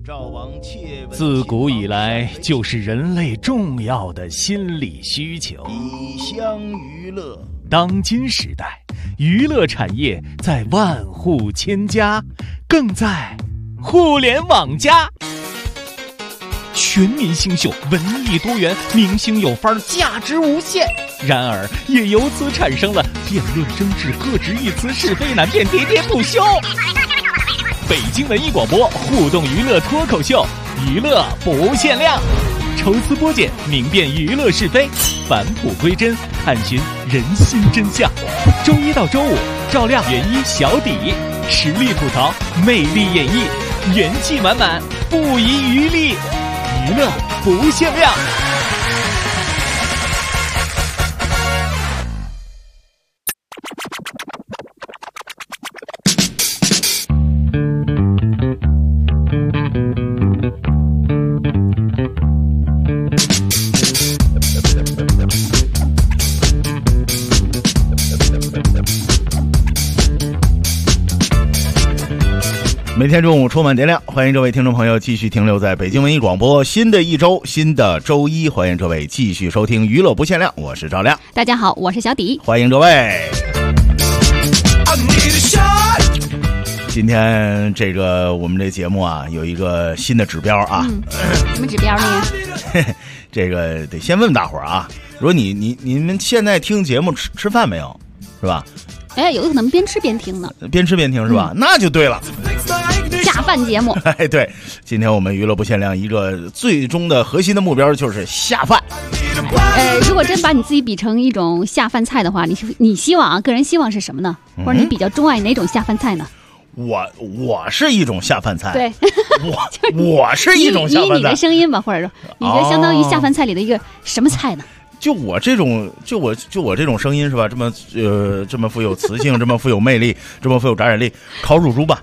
自古以来就是人类重要的心理需求。 以乡娱乐。 当今时代，娱乐产业在万户千家，更在互联网加。全民星秀，文艺多元，明星有范儿，价值无限。然而，也由此产生了辩论争执、各执一词、是非难辨、喋喋不休。北京文艺广播互动娱乐脱口秀，娱乐不限量，抽丝剥茧，明辨娱乐是非，返璞归真，探寻人心真相。周一到周五，照亮元一小底，实力吐槽，魅力演绎，元气满满，不遗余力，娱乐不限量。 每天中午充满电量，欢迎这位听众朋友继续停留在北京文艺广播。新的一周，新的周一，欢迎这位继续收听娱乐不限量，我是赵亮。 大家好，我是小迪， 欢迎这位。今天这个我们这节目啊，有一个新的指标啊。 什么指标呢？ 这个得先问大伙儿啊，如果你们现在听节目吃饭没有，是吧？ 哎，有的可能边吃边听呢。边吃边听是吧？那就对了。 下饭节目。 哎，对，今天我们娱乐不限量一个最终的核心的目标就是下饭。 如果真把你自己比成一种下饭菜的话，你希望啊，个人希望是什么呢？或者你比较钟爱哪种下饭菜呢？ 我是一种下饭菜。 对， 我是一种下饭菜。以你的声音吧，或者说你这相当于下饭菜里的一个什么菜呢？ 就我这种声音是吧？这么富有磁性，这么富有魅力，这么富有感染力，烤乳猪吧。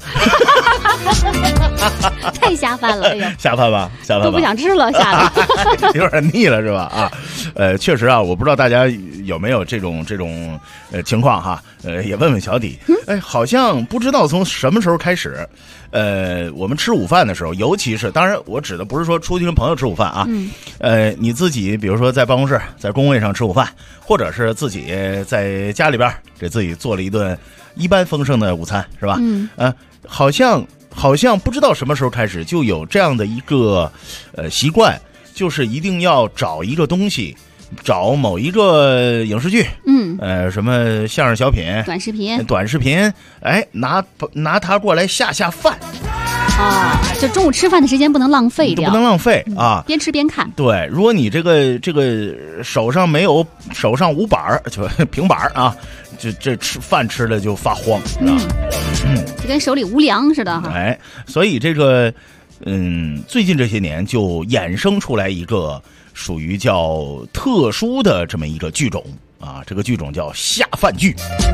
太下饭了，哎呦， 下饭吧， 都不想吃了，下的有点腻了是吧？啊，确实啊，我不知道大家有没有这种情况哈，也问问小底，好像不知道从什么时候开始，我们吃午饭的时候，尤其是当然我指的不是说出去跟朋友吃午饭啊，你自己比如说在办公室、在工位上吃午饭，或者是自己在家里边给自己做了一顿一般丰盛的午餐，是吧？好像不知道什么时候开始就有这样的一个习惯，就是一定要找一个东西，找某一个影视剧，什么相声小品、短视频，哎，拿它过来下饭。 啊，就中午吃饭的时间不能浪费掉， 不能浪费啊！边吃边看。 对，如果你这个手上无板就平板啊，这吃饭吃的就发慌， 就跟手里无粮似的哈。 哎，所以这个最近这些年就衍生出来一个属于叫特殊的这么一个剧种啊，这个剧种叫下饭剧。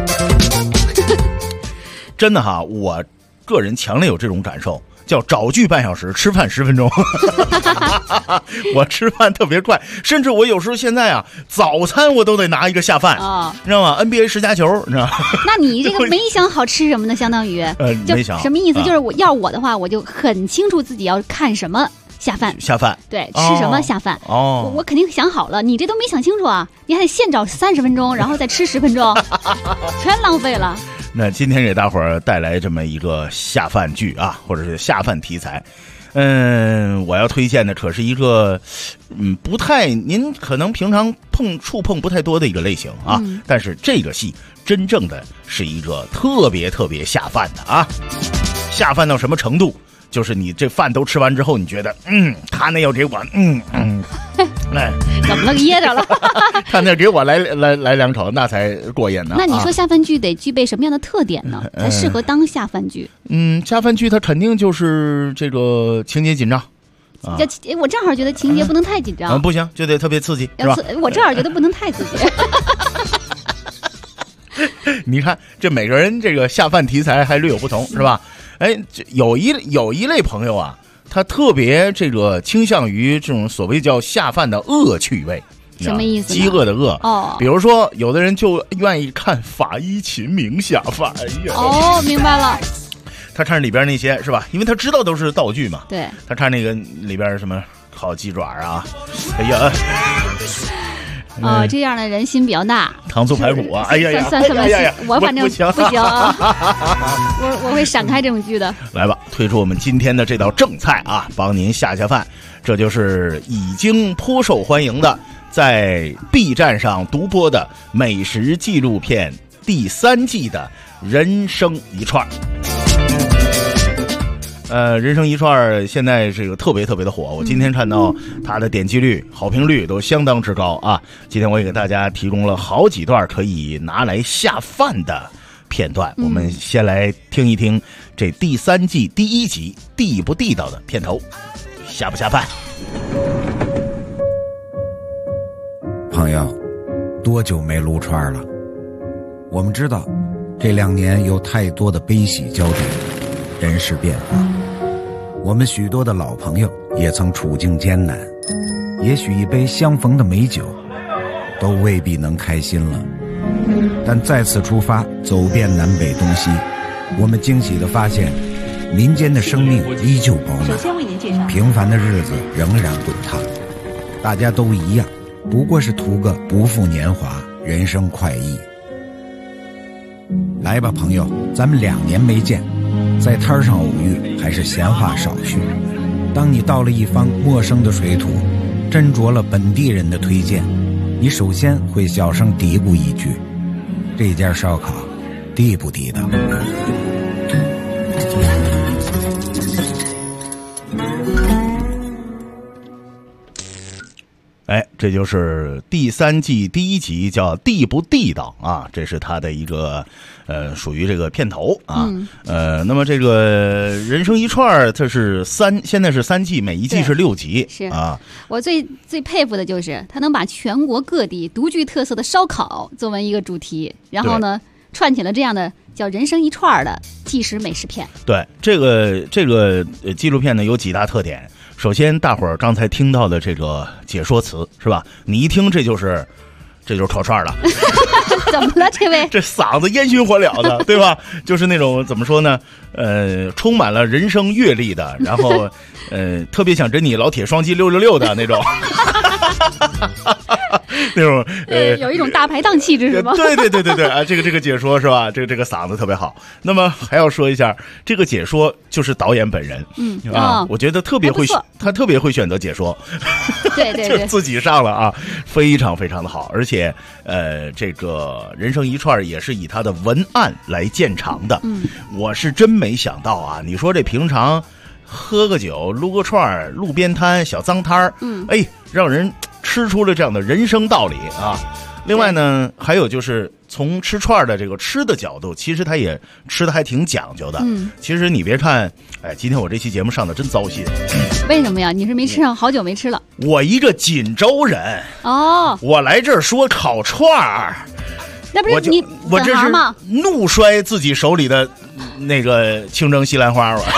真的哈，我个人强烈有这种感受，叫找剧半小时，吃饭10分钟。我吃饭特别快，甚至我有时候现在啊，早餐我都得拿一个下饭啊，你知道吗 ？NBA 10加球，你知道吗？ 那你这个没想好吃什么呢？相当于没想什么意思？就是我的话，我就很清楚自己要看什么。下饭，对，吃什么下饭？我肯定想好了，你这都没想清楚啊！你还得现找30分钟，然后再吃10分钟，全浪费了。 那今天给大伙儿带来这么一个下饭剧啊，或者是下饭题材。我要推荐的可是一个不太您可能平常触碰不太多的一个类型啊，但是这个戏真正的是一个特别特别下饭的啊，下饭到什么程度？就是你这饭都吃完之后，你觉得他那要给我哎，怎么了？噎着了？ 他那给我来2口，那才过瘾呢。 那你说下饭剧得具备什么样的特点呢？才适合当下饭剧？ 下饭剧它肯定就是这个情节紧张。 我正好觉得情节不能太紧张， 不行，就得特别刺激，是吧？ 我正好觉得不能太刺激。 你看，这每个人这个下饭题材还略有不同，是吧？哎，有一类朋友啊，他特别这个倾向于这种所谓叫下饭的恶趣味。 什么意思？ 饥饿的饿哦。比如说，有的人就愿意看法医秦明下饭。 哦，明白了。 他唱里边那些是吧？因为他知道都是道具嘛。 对， 他唱那个里边什么烤鸡爪啊，哎呀。 这样的人心比较大， 糖醋排骨啊，哎呀， 算我反正不行啊，我会闪开这种剧的。 来吧，推出我们今天的这道正菜啊，帮您下饭。这就是已经颇受欢迎的，在 B 站上独播的美食纪录片第3季的人生一串。人生一串现在这个特别的火，我今天看到它的点击率、好评率都相当之高啊！今天我也给大家提供了好几段可以拿来下饭的片段，我们先来听一听这第3季第1集地不地道的片头，下不下饭？ 朋友，多久没撸串了？我们知道，这2年有太多的悲喜交叠，人事变化。我们许多的老朋友也曾处境艰难，也许一杯相逢的美酒都未必能开心了，但再次出发，走遍南北东西，我们惊喜地发现，民间的生命依旧饱满，平凡的日子仍然滚烫，大家都一样，不过是图个不负年华，人生快意。来吧朋友，咱们2年没见，在摊上偶遇还是闲话少叙。当你到了一方陌生的水土，斟酌了本地人的推荐，你首先会小声嘀咕一句：这家烧烤地不地道？ 哎，这就是第3季第1集叫地不地道啊，这是它的一个属于这个片头啊。那么这个人生一串它是现在是3季，每一季是6集。 是啊， 我最佩服的就是他能把全国各地独具特色的烧烤作为一个主题，然后呢串起了这样的叫人生一串的纪实美食片。对， 这个纪录片呢有几大特点。首先，大伙儿刚才听到的这个解说词是吧？你一听这就是烤串了。 怎么了，这位？ 这嗓子烟熏火燎的，对吧？就是那种怎么说呢？充满了人生阅历的，然后特别想跟你老铁双击666的那种。那种有一种大排档气质是吗？ 对啊，这个解说是吧？这个嗓子特别好。那么还要说一下，这个解说就是导演本人，我觉得他特别会选择解说， 对， 就自己上了啊，非常的好。而且这个人生一串也是以他的文案来见长的。我是真没想到啊，你说这平常喝个酒、撸个串、路边摊、小脏摊儿，让人吃出了这样的人生道理啊！另外呢，还有就是从吃串的这个吃的角度，其实他也吃的还挺讲究的。其实你别看，今天我这期节目上的真糟心。 为什么呀？你是没吃上，好久没吃了。 我一个锦州人哦， 我来这儿说烤串儿， 那不是我这是怒摔自己手里的那个清蒸西兰花了。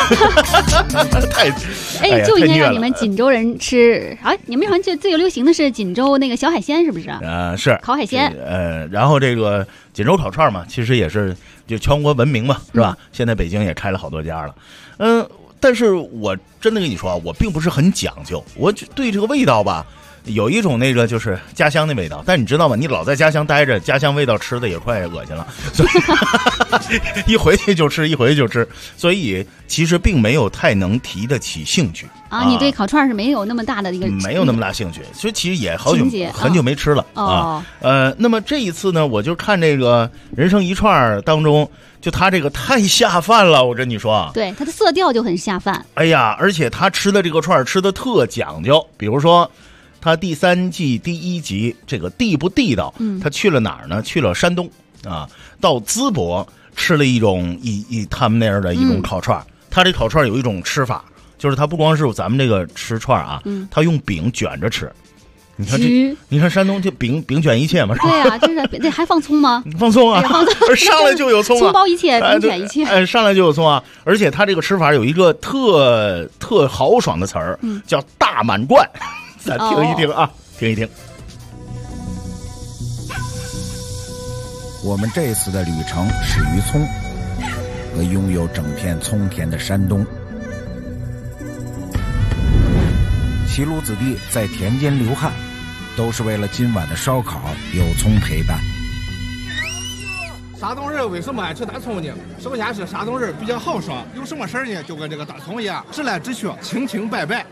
就应该让你们锦州人吃啊！你们好像最流行的是锦州那个小海鲜，是不是？ 是烤海鲜。 然后这个锦州烤串嘛，其实也是就全国闻名嘛，是吧？现在北京也开了好多家了。但是我真的跟你说啊，我并不是很讲究，我对这个味道吧。有一种那个就是家乡的味道，但你知道吗？你老在家乡待着，家乡味道吃的也快恶心了，所以一回去就吃，所以其实并没有太能提得起兴趣啊。你对烤串是没有那么大的一个没有那么大兴趣，所以其实也很久没吃了啊。那么这一次呢，我就看这个人生一串当中，就他这个太下饭了，我跟你说， 对，它的色调就很下饭。 哎呀，而且他吃的这个串吃的特讲究，比如说。他第3季第1集这个地不地道，他去了哪儿呢？去了山东啊，到淄博吃了一种他们那样的一种烤串。他这烤串有一种吃法，就是他不光是咱们这个吃串啊，他用饼卷着吃。你看山东就饼卷一切嘛，是吧？ 对啊，就是这还放葱吗？ 放葱啊，上来就有葱啊， 葱包一切，饼卷一切， 上来就有葱啊！而且他这个吃法有一个特豪爽的词儿，叫大满贯。咱听一听啊，听一听。 我们这次的旅程始于葱， 和拥有整片葱田的山东。齐鲁子弟在田间流汗，都是为了今晚的烧烤有葱陪伴。 山东人为什么爱吃大葱呢？首先是山东人比较豪爽，有什么事呢就跟这个大葱一样，直来直去，清清白白。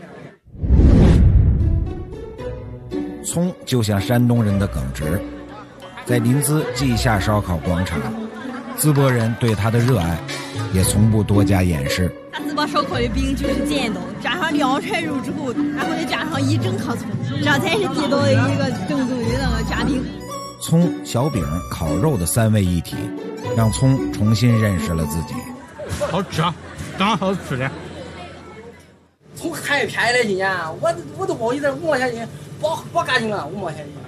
葱就像山东人的耿直，在临淄稷下烧烤广场，淄博人对他的热爱也从不多加掩饰。 淄博烧烤的饼就是尖刀，加上2串肉之后，然后再加上一整颗葱，这才是地道的一个正宗的那个夹饼。 葱、小饼、烤肉的3位一体，让葱重新认识了自己。 好吃，当然好吃的。 葱太便宜了，今年我都包一点5毛钱斤，包干净了5毛钱斤。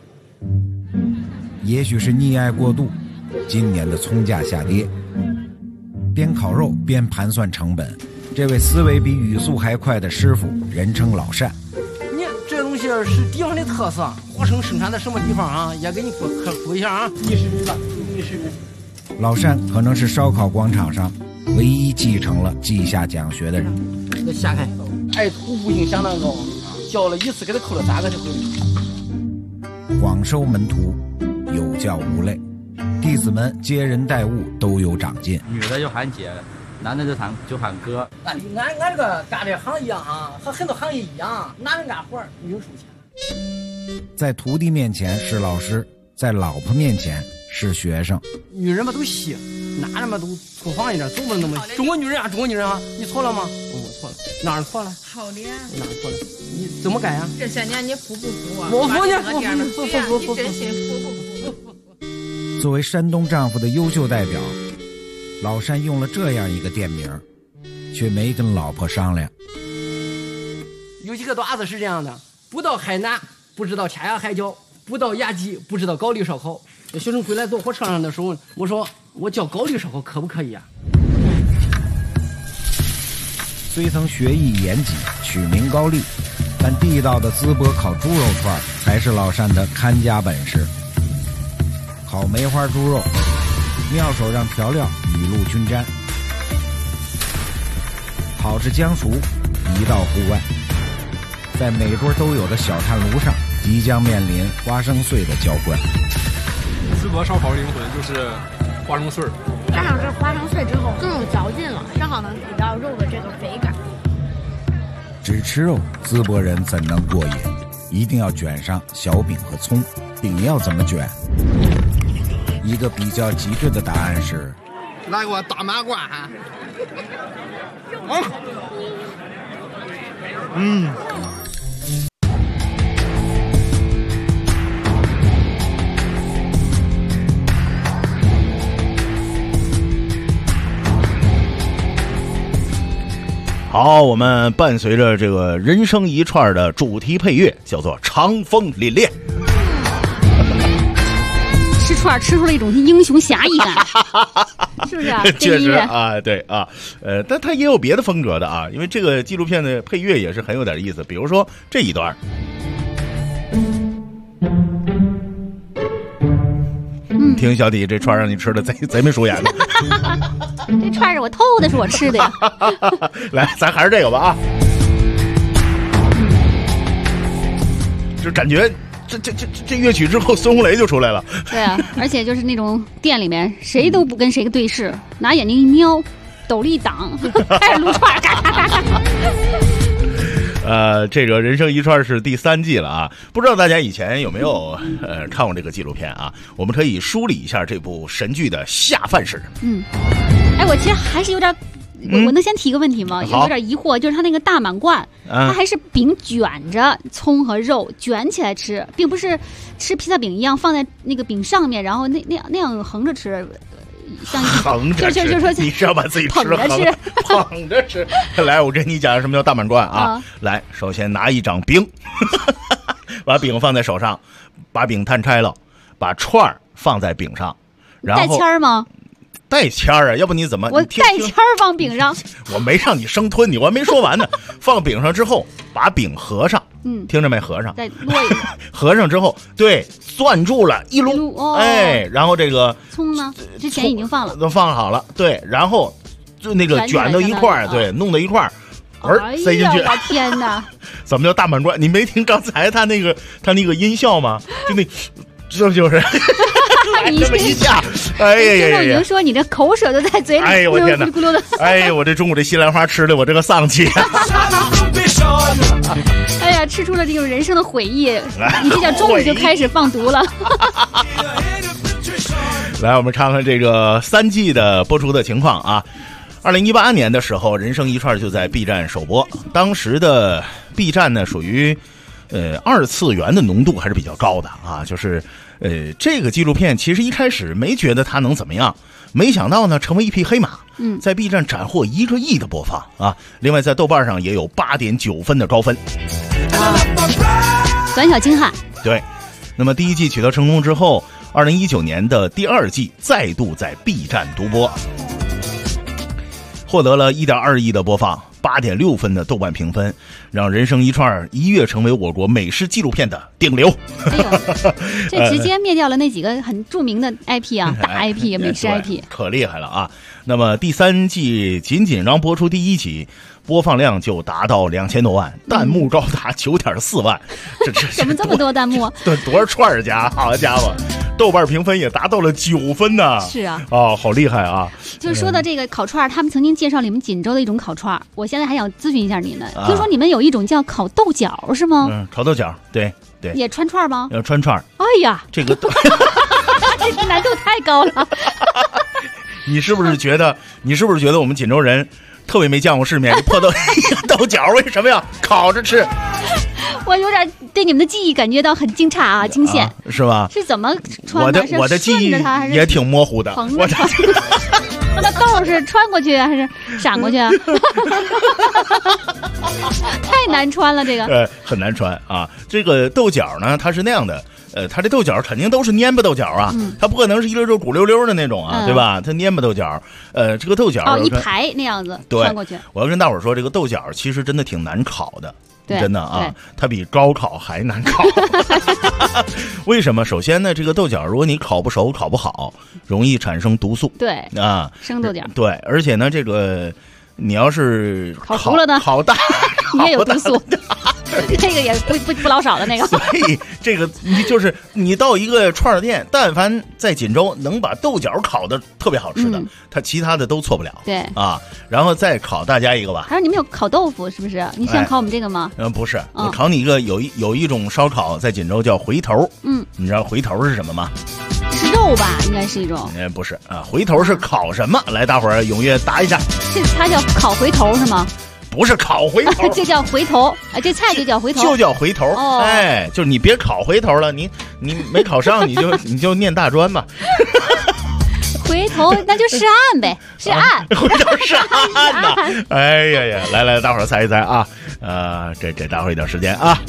也许是溺爱过度，今年的葱价下跌。边烤肉边盘算成本，这位思维比语速还快的师傅，人称老单。 你这东西是地方的特色，活生产在什么地方啊？也给你科普一下啊。历史的。 老单可能是烧烤广场上唯一继承了稷下讲学的人。 这下开，徒步性相当高，教了一次给他扣了3个就会。 广收门徒，有教无类，弟子们接人待物都有长进。 女的就喊姐，男的就喊哥。 俺这个干这行业啊，和很多行业一样，男人干活，女人收钱。 在徒弟面前是老师，在老婆面前是学生。 女人们都细，男人们都粗放一点，总不能那么。中国女人啊，你错了吗？我错了，哪儿错了？ 好的， 哪儿错了？你怎么改呀？ 这些年你服不服啊？ 我服呢，服。 你真心服不服？ 作为山东丈夫的优秀代表，老单用了这样一个店名，却没跟老婆商量。 有几个段子是这样的：不到海南不知道天涯海角，不到雅集不知道高丽烧烤。学生归来坐火车上的时候，我说我叫高丽烧烤可不可以啊？ 虽曾学艺严谨，取名高丽，但地道的淄博烤猪肉串才是老单的看家本事。烤梅花猪肉，妙手让调料雨露均沾，烤至将熟，移到户外，在每桌都有的小炭炉上，即将面临花生碎的浇灌。 淄博烧烤灵魂就是花生碎， 加上这花生碎之后更有嚼劲了，正好能提到肉的这个肥感。 只吃肉，淄博人怎能过瘾？一定要卷上小饼和葱，饼要怎么卷？一个比较极致的答案是： 来个大满贯。 好，我们伴随着这个人生一串的主题配乐，叫做《长风凛冽》。 吃串吃出了一种英雄侠义感，是不是啊？ 确实啊，对啊，但它也有别的风格的啊，因为这个纪录片的配乐也是很有点意思，比如说这一段。听小弟这串让你吃的贼没疏眼的。 这串是我偷的，是我吃的呀。 来，咱还是这个吧啊。就感觉这乐曲之后，孙红雷就出来了。 对啊，而且就是那种店里面谁都不跟谁对视，拿眼睛一瞄，斗笠一挡，开始撸串，嘎嘎嘎嘎。 这个人生一串是第3季了啊，不知道大家以前有没有看过这个纪录片啊？我们可以梳理一下这部神剧的下饭史。 我其实还是有点，我能先提个问题吗？有点疑惑，就是他那个大满贯，它还是饼卷着葱和肉卷起来吃，并不是吃披萨饼一样放在那个饼上面，然后那样横着吃。 横着吃， 就说你是要把自己吃捧着吃。来，我跟你讲什么叫大满贯啊！来，首先拿一张饼，把饼放在手上，把饼摊拆了，把串儿放在饼上，然后带签儿吗？ 带签儿啊，要不你怎么？ 我带签儿放饼上。 我没让你生吞你，我还没说完呢。放饼上之后，把饼合上，听着没？合上， 再摞一个。 合上之后，对，攥住了，一撸，哎，然后这个葱呢？之前已经放了， 都放好了，对，然后就那个卷到一块儿，对，弄到一块儿。塞进去！ 我天哪！ 怎么叫大满贯？你没听刚才他那个音效吗？就那，这就是你这么一下，哎呀呀！ 已经说你这口水都在嘴里， 哎呦我天哪！ 咕噜咕噜的， 哎呀，我这中午这西兰花吃的我这个丧气。 哎呀，吃出了这种人生的悔意，你这叫中午就开始放毒了。 来，我们看看这个3季的播出的情况啊。2018年的时候，人生一串就在 B 站首播。当时的 B 站呢，属于2次元的浓度还是比较高的啊。就是这个纪录片其实一开始没觉得它能怎么样，没想到呢成为一匹黑马。在 B 站斩获1个亿的播放啊。另外在豆瓣上也有8.9分的高分。 短小精悍。 对。那么第1季取得成功之后，2019年的第2季再度在 B 站独播。获得了1.2亿的播放，8.6分的豆瓣评分，让人生一串一跃成为我国美食纪录片的顶流。 哎呦，这直接灭掉了那几个很著名的 IP 啊，大 IP 美食 IP， 可厉害了啊！那么第3季仅刚播出第1集，播放量就达到2000多万，弹幕高达9.4万，这怎么这么多弹幕？ 对，多少串家，好家伙！豆瓣评分也达到了9分呢。 是啊， 哦，好厉害啊！ 就是说到这个烤串，他们曾经介绍你们锦州的一种烤串，我现在还想咨询一下你呢。听说你们有一种叫烤豆角，是吗？ 烤豆角，对对。 也穿串吗？ 要穿串。 哎呀， 这个这难度太高了。 你是不是觉得我们锦州人特别没见过世面？破豆角为什么要烤着吃？ 我有点对你们的记忆感觉到很惊诧啊，惊险， 是吧？ 是怎么穿的？ 我的记忆也挺模糊的。 那豆是穿过去还是闪过去啊？太难穿了，这个很难穿啊。这个豆角呢，它是那样的，它这豆角肯定都是蔫巴豆角啊，它不可能是一溜溜鼓溜溜的那种啊，对吧？它蔫巴豆角，这个豆角一排那样子穿过去。 我要跟大伙儿说，这个豆角其实真的挺难烤的。真的啊，它比高考还难烤。为什么？首先呢，这个豆角如果你烤不熟、烤不好，容易产生毒素。 对啊， 生豆角。 对，而且呢，这个你要是烤熟了呢， 烤大也有毒素。这个也不老少的那个。 所以这个你到一个串儿店，但凡在锦州能把豆角烤的特别好吃的，它其他的都错不了。 对啊，然后再考大家一个吧。 还有你们有烤豆腐是不是？你想考我们这个吗？ 不是，我考你一个，有一种烧烤在锦州叫回头。你知道回头是什么吗？ 是肉吧，应该是一种。 不是啊，回头是烤什么？来，大伙儿踊跃答一下。 它叫烤回头是吗？ 不是烤回头， 这叫回头啊！这菜就叫回头， 就叫回头。哎，就是你别烤回头了，你没考上，你就念大专吧。 回头那就是岸呗，是岸。 回头是岸呐！哎呀呀，来，大伙儿猜一猜啊！给大伙儿一点时间啊。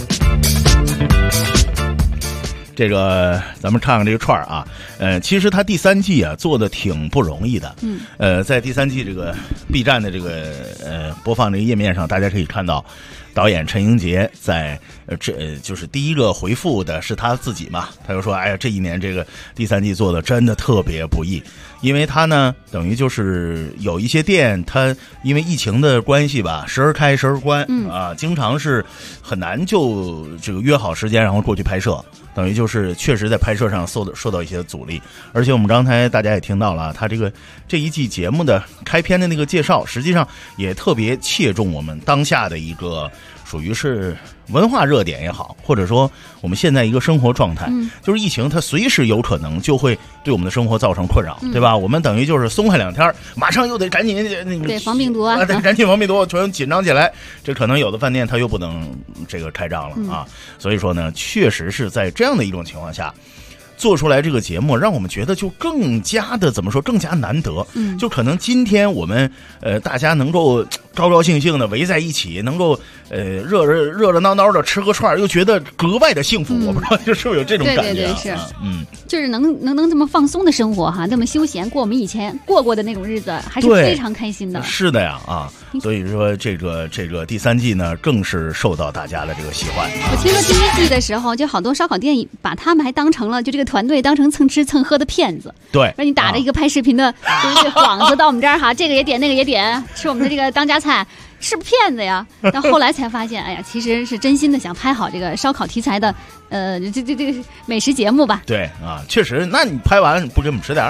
这个咱们看看这个串儿啊，其实它第3季啊做的挺不容易的。在第3季这个 B 站的这个播放这个页面上，大家可以看到，导演陈英杰在就是第一个回复的是他自己嘛，他就说：“哎呀，这一年这个第3季做的真的特别不易，因为他呢等于就是有一些店，他因为疫情的关系吧，时而开时而关啊，经常是很难就这个约好时间然后过去拍摄。”等于就是确实在拍摄上受到一些阻力，而且我们刚才大家也听到了，他这一季节目的开篇的那个介绍，实际上也特别切中我们当下的一个属于是文化热点也好，或者说我们现在一个生活状态，就是疫情它随时有可能就会对我们的生活造成困扰，对吧？我们等于就是松开2天，马上又得赶紧对防病毒啊， 赶紧防病毒，全紧张起来。这可能有的饭店它又不能这个开张了啊，所以说呢，确实是在这样的一种情况下。做出来这个节目，让我们觉得就更加的怎么说，更加难得。就可能今天我们大家能够高高兴兴的围在一起，能够热闹闹的吃个串，又觉得格外的幸福。我不知道就是不是有这种感觉、 对，是，就是能这么放松的生活哈，那么休闲过我们以前过的那种日子，还是非常开心的。 是的呀所以说这个第3季呢，更是受到大家的这个喜欢。 我听说第1季的时候，就好多烧烤店把他们还当成了就这个团队当成蹭吃蹭喝的骗子。 对， 让你打着一个拍视频的就是幌子到我们这儿哈，这个也点那个也点，吃我们的这个当家菜。是不是骗子呀？然后后来才发现，哎呀，其实是真心的想拍好这个烧烤题材的，这个美食节目吧。 对确实，那你拍完不给我们吃点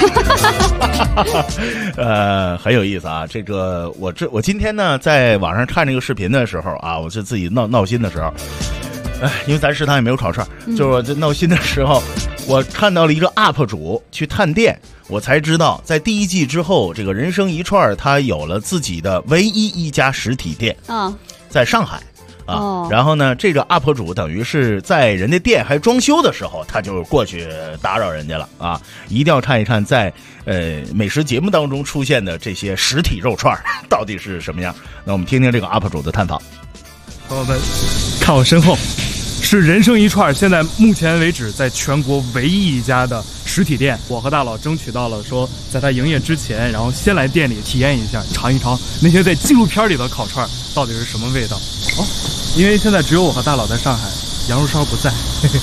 儿？很有意思啊。这个我今天呢在网上看这个视频的时候啊，我是自己闹心的时候，因为咱食堂也没有烤串，就是我这闹心的时候，我看到了一个 UP 主去探店。我才知道，在第1季之后，这个人生一串它有了自己的唯一一家实体店在上海然后呢，这个 UP 主等于是在人家店还装修的时候，他就过去打扰人家了一定要看一看在美食节目当中出现的这些实体肉串到底是什么样。那我们听听这个 UP 主的探访。 朋友们，看我身后。是人生一串现在目前为止在全国唯一一家的实体店，我和大佬争取到了说在他营业之前，然后先来店里体验一下，尝一尝那些在纪录片里的烤串到底是什么味道。因为现在只有我和大佬在上海，羊肉烧不在。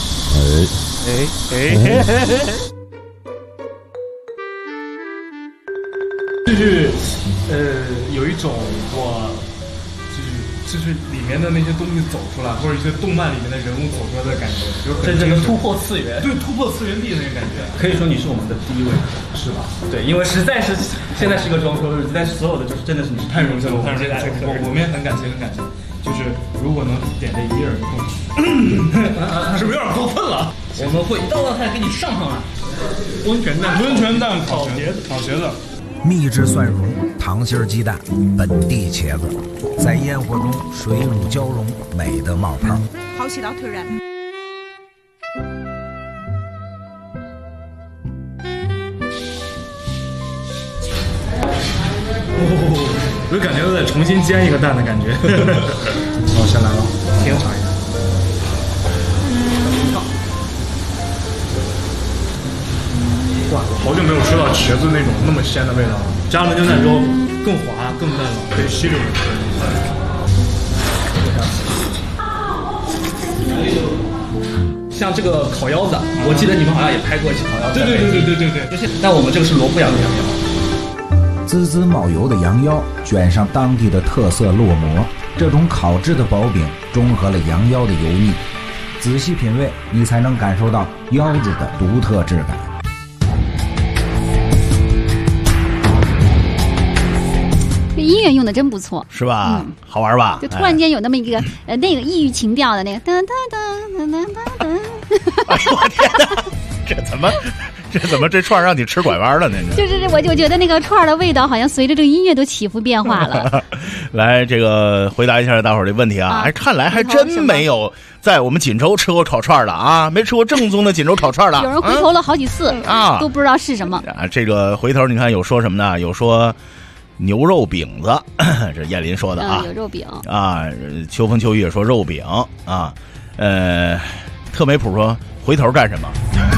就是有一种就是里面的那些东西走出来，或者一些动漫里面的人物走出来的感觉，就真正的突破次元。 对，突破次元壁那个感觉。 可以说你是我们的第一位，是吧？对，因为实在是现在是个装修日子，但是所有的就是真的是你太荣幸了，太荣幸了。我们也很感谢，就是如果能点这一人份，是不是有点过分了？ 我们会道道菜给你上来。温泉蛋、烤茄子。 秘制蒜蓉、糖心鸡蛋、本地茄子，在烟火中水乳交融，美得冒泡。 好起到突然。 我就感觉又在重新煎一个蛋的感觉。好，先来了，先尝一下。哇，好久没有吃到茄子那种那么鲜的味道了，加了牛奶之后更滑更嫩了，可以吸溜着吃。 像这个烤腰子，我记得你们好像也拍过一期烤腰子。对。但我们这个是萝卜羊的羊腰， 滋滋冒油的羊腰卷上当地的特色烙馍，这种烤制的薄饼中和了羊腰的油腻，仔细品味，你才能感受到腰子的独特质感。 音乐用的真不错， 是吧？好玩吧？ 就突然间有那么一个那个异域情调的那个噔噔噔噔噔噔。 哎呦我天哪！这怎么这串让你吃拐弯了呢？ 就是我就觉得那个串的味道好像随着这个音乐都起伏变化了。 来，这个回答一下大伙儿的问题啊！看来还真没有在我们锦州吃过烤串的啊，没吃过正宗的锦州烤串的。 有人回头了好几次都不知道是什么啊。这个回头你看有说什么呢？有说牛肉饼子，这燕林说的啊， 有肉饼啊。秋风秋雨也说肉饼啊。特美普说回头干什么？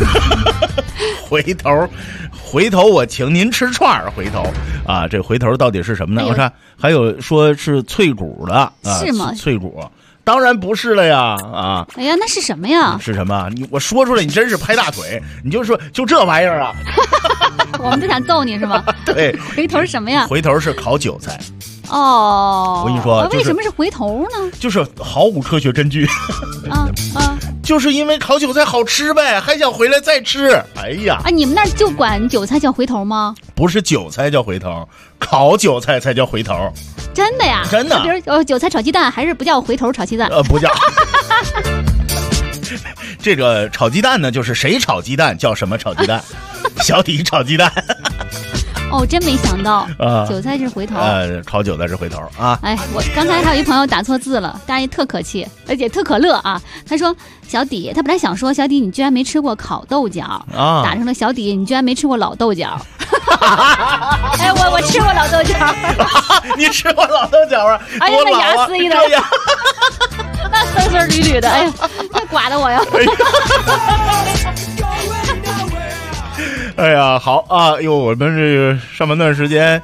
回头我请您吃串儿。回头啊，这回头到底是什么呢？我看还有说是脆骨的， 是吗？ 脆骨。当然不是了呀！啊， 哎呀，那是什么呀？ 是什么？我说出来，你真是拍大腿！你就说就这玩意儿啊！ 我们都想揍你是吗？ 对， 回头是什么呀？ 回头是烤韭菜。 哦， 我跟你说， 为什么是回头呢？ 就是毫无科学根据。就是因为烤韭菜好吃呗，还想回来再吃。哎呀， 你们那儿就管韭菜叫回头吗？ 不是韭菜叫回头，烤韭菜才叫回头。 真的呀？ 真的。 比如韭菜炒鸡蛋，还是不叫回头炒鸡蛋？ 不叫。这个炒鸡蛋呢，就是谁炒鸡蛋叫什么炒鸡蛋，小底炒鸡蛋。 哦，真没想到，韭菜是回头， 烤韭菜是回头啊！ 哎，我刚才还有一朋友打错字了，大家特可气，而且特可乐啊。他说小底，他本来想说小底，你居然没吃过烤豆角啊，打成了小底，你居然没吃过老豆角。 哎，我吃过老豆角。 你吃过老豆角啊？ 哎呀，那牙丝一的，那丝丝缕缕的，哎呀，太刮的我呀！ 哎呀，好啊！哟，我们这个上半段时间，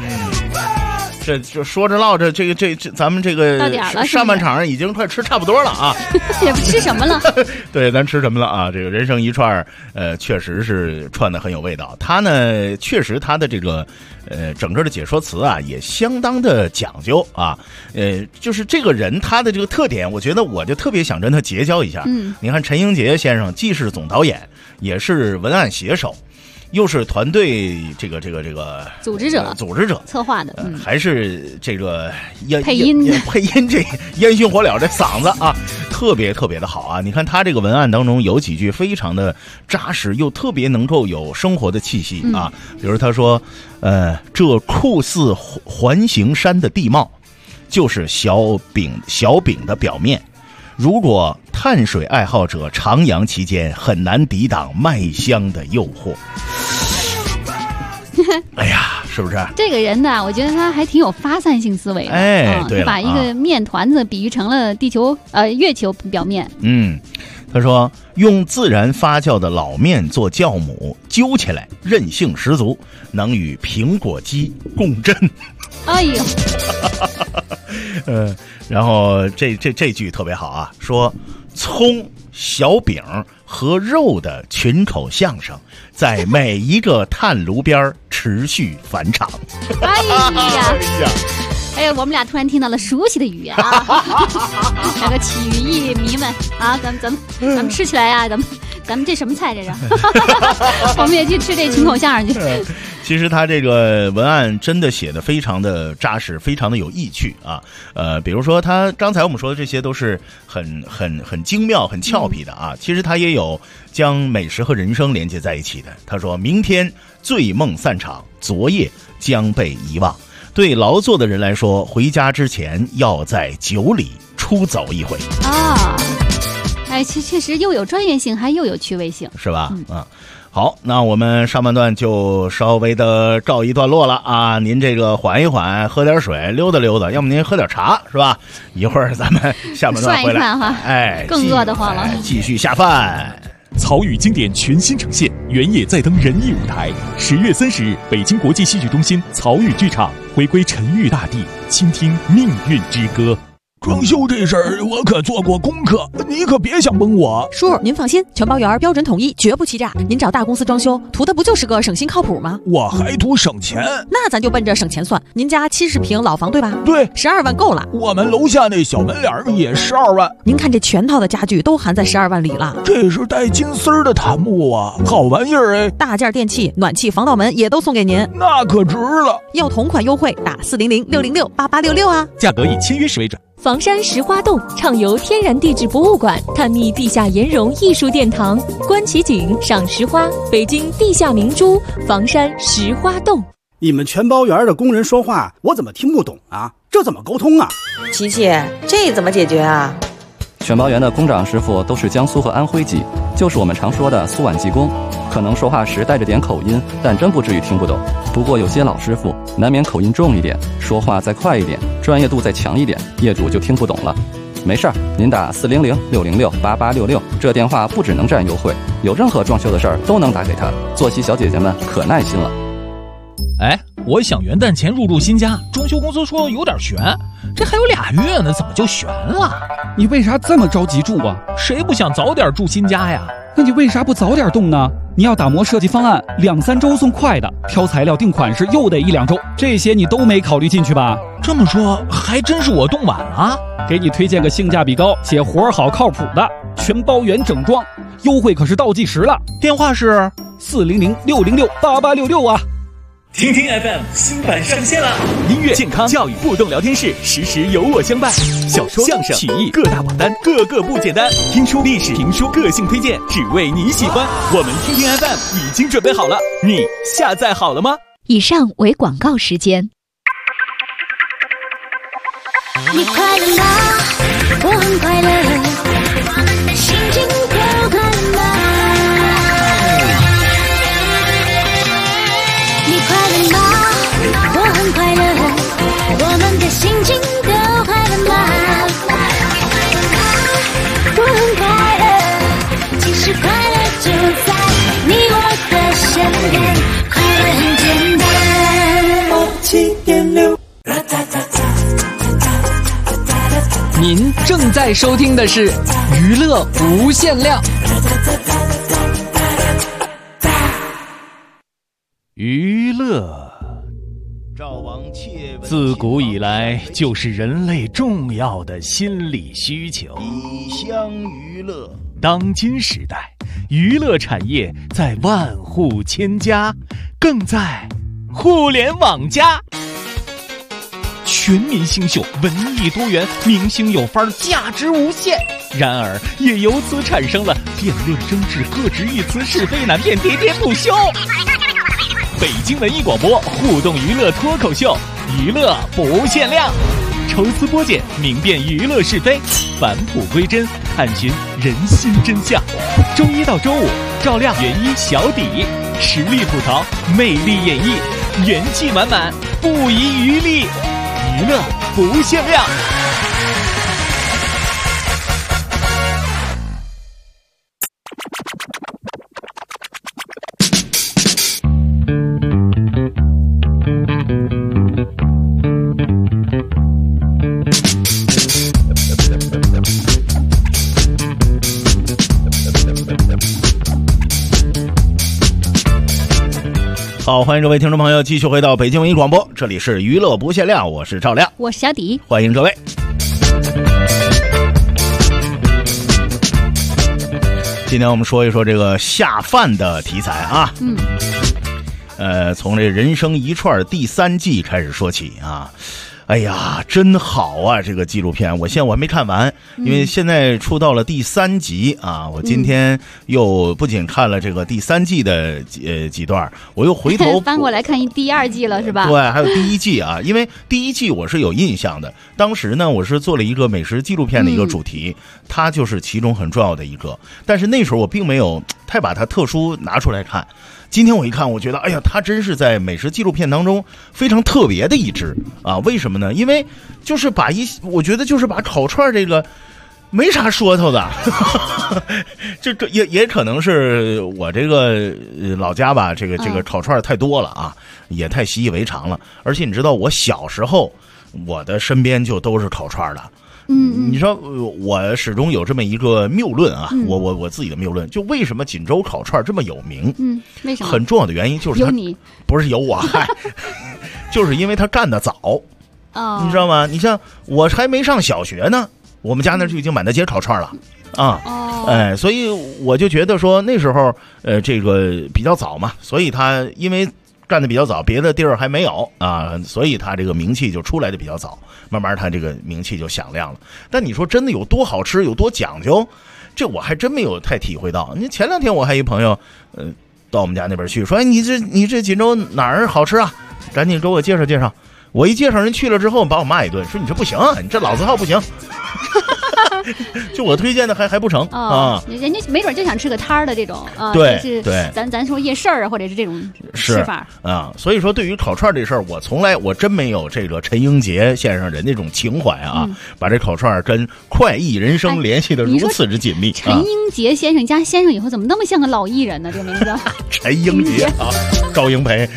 这说着唠着，这咱们这个上半场已经快吃差不多了啊！ 也不吃什么了。 对，咱吃什么了啊？这个人生一串，确实是串的很有味道。它呢，确实它的这个整个的解说词啊，也相当的讲究啊。就是这个人他的这个特点，我觉得我就特别想跟他结交一下。你看陈英杰先生，既是总导演，也是文案写手。又是团队这个组织者策划的， 还是这个配音这烟熏火燎这嗓子啊，特别特别的好啊！你看他这个文案当中有几句非常的扎实，又特别能够有生活的气息啊。比如他说，这酷似环形山的地貌，就是小饼的表面。如果碳水爱好者徜徉其间，很难抵挡麦香的诱惑。哎呀，是不是这个人呢？我觉得他还挺有发散性思维的。 哎，对了， 把一个面团子比喻成了月球表面。 他说用自然发酵的老面做酵母，揪起来韧性十足，能与苹果肌共振。 哎呦， 然后这句特别好啊，说葱、小饼和肉的群口相声，在每一个炭炉边持续返场。 哎呀，我们俩突然听到了熟悉的语言啊！两个曲艺迷们啊，咱们吃起来呀、咱们这什么菜这是？我们也去吃这群口相声去。 其实他这个文案真的写得非常的扎实，非常的有意趣啊。比如说他刚才我们说的这些都是很精妙、很俏皮的啊。其实他也有将美食和人生连接在一起的。他说明天醉梦散场，昨夜将被遗忘。对劳作的人来说，回家之前要在酒里出走一回啊！哎，确实又有专业性，还又有趣味性， 是吧？好，那我们上半段就稍微的告一段落了啊！您这个缓一缓，喝点水，溜达溜达，要么您喝点茶，是吧？一会儿咱们下半段回来， 哎，更饿得慌了， 继续下饭。 曹禺经典全新呈现，原野再登人艺舞台。10月30日，北京国际戏剧中心曹禺剧场回归沉郁大地，倾听命运之歌。 装修这事儿我可做过功课，你可别想蒙我。 叔，您放心，全包圆标准统一，绝不欺诈。您找大公司装修，图的不就是个省心靠谱吗？ 我还图省钱， 那咱就奔着省钱算。您家70平老房对吧？ 对 ，12万够了。 我们楼下那小门脸也12万。 您看这全套的家具都含在12万里了。 这是带金丝儿的檀木啊，好玩意儿哎！ 大件电器、暖气、防盗门也都送给您， 那可值了。 要同款优惠，打400-606-8866啊， 价格以签约时为准。 房山石花洞畅游天然地质博物馆，探秘地下岩溶艺术殿堂，观奇景，赏石花，北京地下明珠房山石花洞。 你们全包园的工人说话，我怎么听不懂啊？这怎么沟通啊？ 琪琪，这怎么解决啊？ 全包园的工长师傅都是江苏和安徽籍，就是我们常说的苏皖技工，可能说话时带着点口音，但真不至于听不懂。不过有些老师傅难免口音重一点，说话再快一点，专业度再强一点，业主就听不懂了。没事儿，您打400-606-8866，这电话不只能占优惠，有任何装修的事儿都能打给他。坐席小姐姐们可耐心了。 哎，我想元旦前入住新家，装修公司说有点悬，这还有2月呢，怎么就悬了？ 你为啥这么着急住啊？ 谁不想早点住新家呀？ 那你为啥不早点动呢？你要打磨设计方案，2-3周送快的，挑材料定款式又得1-2周，这些你都没考虑进去吧？ 这么说还真是我动晚了。 给你推荐个性价比高且活好靠谱的全包园整装，优惠可是倒计时了。 电话是 400-606-8866啊。 听听 FM 新版上线了，音乐、健康、教育、互动聊天室，时时有我相伴。小说、相声、曲艺各大榜单，个个不简单。听书、历史、评书，个性推荐，只为你喜欢。我们听听 FM 已经准备好了，你下载好了吗？ 以上为广告时间。 你快乐吗？我很快乐，心情快乐吗？你您正在收听的是娱乐无限量。 娱乐自古以来就是人类重要的心理需求。 以香娱乐， 当今时代，娱乐产业在万户千家，更在互联网加。全民星秀，文艺多元，明星有范儿，价值无限。然而，也由此产生了辩论争执、各执一词、是非难辨，喋喋不休。北京文艺广播互动娱乐脱口秀，娱乐不限量，抽丝剥茧，明辨娱乐是非，返璞归真，探寻人心真相。周一到周五，照亮原一小底，实力吐槽，魅力演绎，元气满满，不遗余力。娱乐不限量。 好，欢迎各位听众朋友继续回到北京文艺广播，这里是娱乐不限量，我是赵亮， 我是小迪， 欢迎各位。今天我们说一说这个下饭的题材啊，从这人生一串第3季开始说起啊。哎呀，真好啊！这个纪录片，我还没看完，因为现在出到了第3集啊。我今天又不仅看了这个第3季的几段，我又回头翻过来看第2季了，是吧？ 对，还有第1季啊。因为第1季我是有印象的，当时呢我是做了一个美食纪录片的一个主题，它就是其中很重要的一个。但是那时候我并没有太把它特殊拿出来看。今天我一看，我觉得，哎呀，它真是在美食纪录片当中非常特别的一支啊！为什么呢？因为就是我觉得就是把烤串这个没啥说头的，这也可能是我这个老家吧，这个烤串太多了啊，也太习以为常了。而且你知道，我小时候我的身边就都是烤串的。你说我始终有这么一个谬论啊，我自己的谬论，就为什么锦州烤串这么有名？ 为什么？ 很重要的原因就是有你， 不是有我，就是因为他干得早。你知道吗？你像我还没上小学呢，我们家那就已经满大街烤串了啊。所以我就觉得说那时候这个比较早嘛，所以他因为干得比较早，别的地儿还没有啊，所以他这个名气就出来的比较早，慢慢他这个名气就响亮了。但你说真的有多好吃，有多讲究，这我还真没有太体会到。你前2天我还一朋友到我们家那边去，说，哎，你这锦州哪儿好吃啊？赶紧给我介绍介绍。我一介绍，人去了之后把我骂一顿，说你这不行，你这老字号不行。就我推荐的还不成啊？ 人家没准就想吃个摊儿的这种啊， 对， 咱说夜市啊，或者是这种吃法啊。所以说，对于烤串这事儿，我真没有这个陈英杰先生人那种情怀啊，把这烤串跟快意人生联系的如此之紧密。 陈英杰先生加先生以后怎么那么像个老艺人呢？这个名字陈英杰啊，高英培，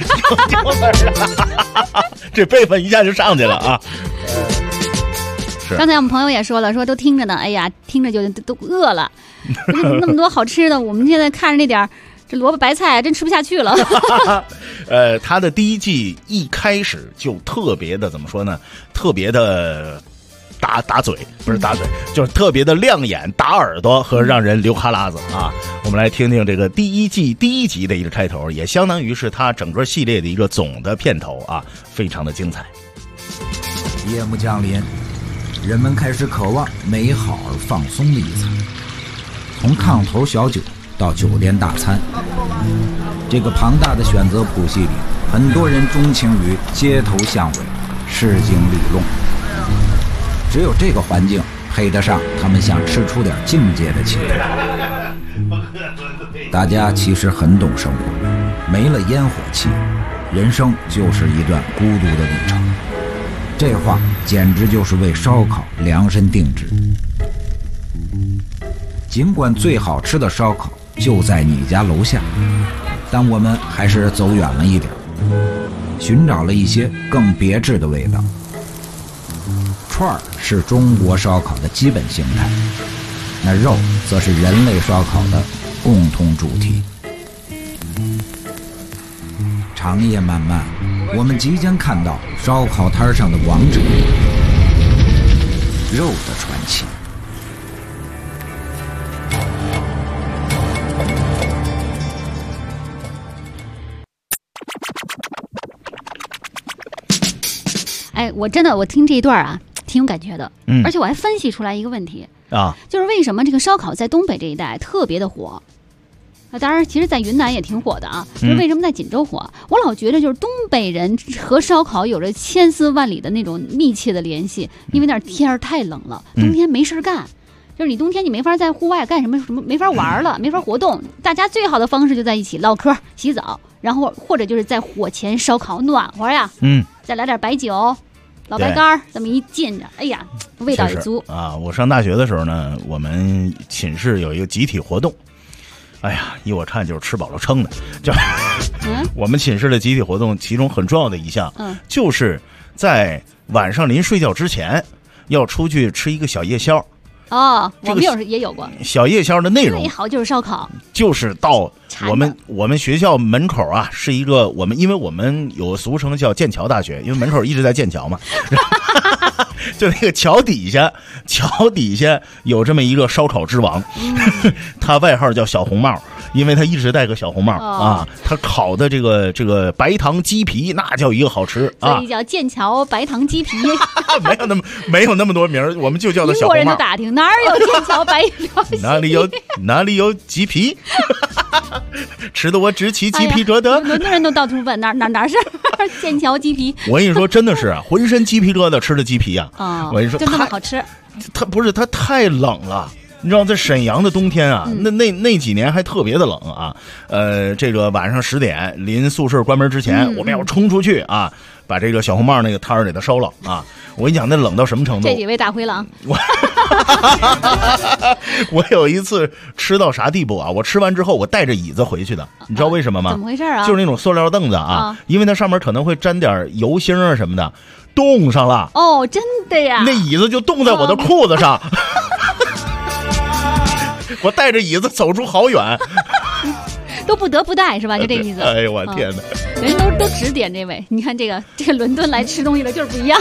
这辈分一下就上去了啊。 刚才我们朋友也说了，说都听着呢，哎呀，听着就都饿了。那么多好吃的，我们现在看着那点这萝卜白菜，真吃不下去了。 他的第1季一开始就特别的怎么说呢？特别的打嘴，不是打嘴，就是特别的亮眼，打耳朵和让人流哈喇子啊！我们来听听这个第1季第1集的一个开头，也相当于是他整个系列的一个总的片头啊，非常的精彩。 夜幕降临，人们开始渴望美好而放松的一餐，从炕头小酒到酒店大餐，这个庞大的选择谱系里，很多人钟情于街头巷尾、市井里弄。只有这个环境配得上他们想吃出点境界的企图。大家其实很懂生活，没了烟火气，人生就是一段孤独的旅程。这话简直就是为烧烤量身定制。尽管最好吃的烧烤就在你家楼下，但我们还是走远了一点，寻找了一些更别致的味道。 串是中国烧烤的基本形态，那肉则是人类烧烤的共同主题。长夜漫漫，我们即将看到烧烤摊上的王者——肉的传奇。 哎，我听这一段啊，挺有感觉的。而且我还分析出来一个问题啊， 就是为什么这个烧烤在东北这一带特别的火。当然，其实，在云南也挺火的啊。就是为什么在锦州火？我老觉得就是东北人和烧烤有着千丝万缕的那种密切的联系，因为那儿天儿太冷了，冬天没事干。就是你冬天你没法在户外干什么，没法玩了，没法活动。大家最好的方式就在一起唠嗑、洗澡，然后或者就是在火前烧烤，暖和呀。再来点白酒。老白干这么一浸着，哎呀，味道也足啊！我上大学的时候呢，我们寝室有一个集体活动，哎呀，依我看就是吃饱了撑的。就我们寝室的集体活动，其中很重要的一项，就是在晚上临睡觉之前，要出去吃一个小夜宵。 哦，我们也有过小夜宵的内容， 最好就是烧烤， 就是到我们学校门口啊，是一个因为我们有俗称叫剑桥大学，因为门口一直在剑桥嘛，就那个桥底下有这么一个烧烤之王，他外号叫小红帽，因为他一直戴个小红帽啊，他烤的这个白糖鸡皮那叫一个好吃啊， 所以叫剑桥白糖鸡皮。 没有那么多名，我们就叫他小红帽。 英国人都打听哪儿有剑桥白糖？ 哪里有鸡皮？吃的我直起鸡皮疙瘩。 伦敦人都到处问哪是剑桥鸡皮。 我跟你说，真的是浑身鸡皮疙瘩吃的鸡皮啊！我跟你说， 就那么好吃。 它太冷了。你知道在沈阳的冬天啊，那几年还特别的冷啊。这个晚上10点临宿舍关门之前，我们要冲出去啊，把这个小红帽那个摊儿给它烧了啊！我跟你讲，那冷到什么程度？ 这几位大灰狼， 我有一次吃到啥地步啊？我吃完之后，我带着椅子回去的，你知道为什么吗？ 怎么回事啊？ 就是那种塑料凳子啊，因为它上面可能会沾点油星啊什么的，冻上了。 哦，真的呀？ 那椅子就冻在我的裤子上。我带着椅子走出好远， 都不得不带是吧？就这意思。 哎呦我天哪！ 人都指点这位，你看这个伦敦来吃东西的就是不一样。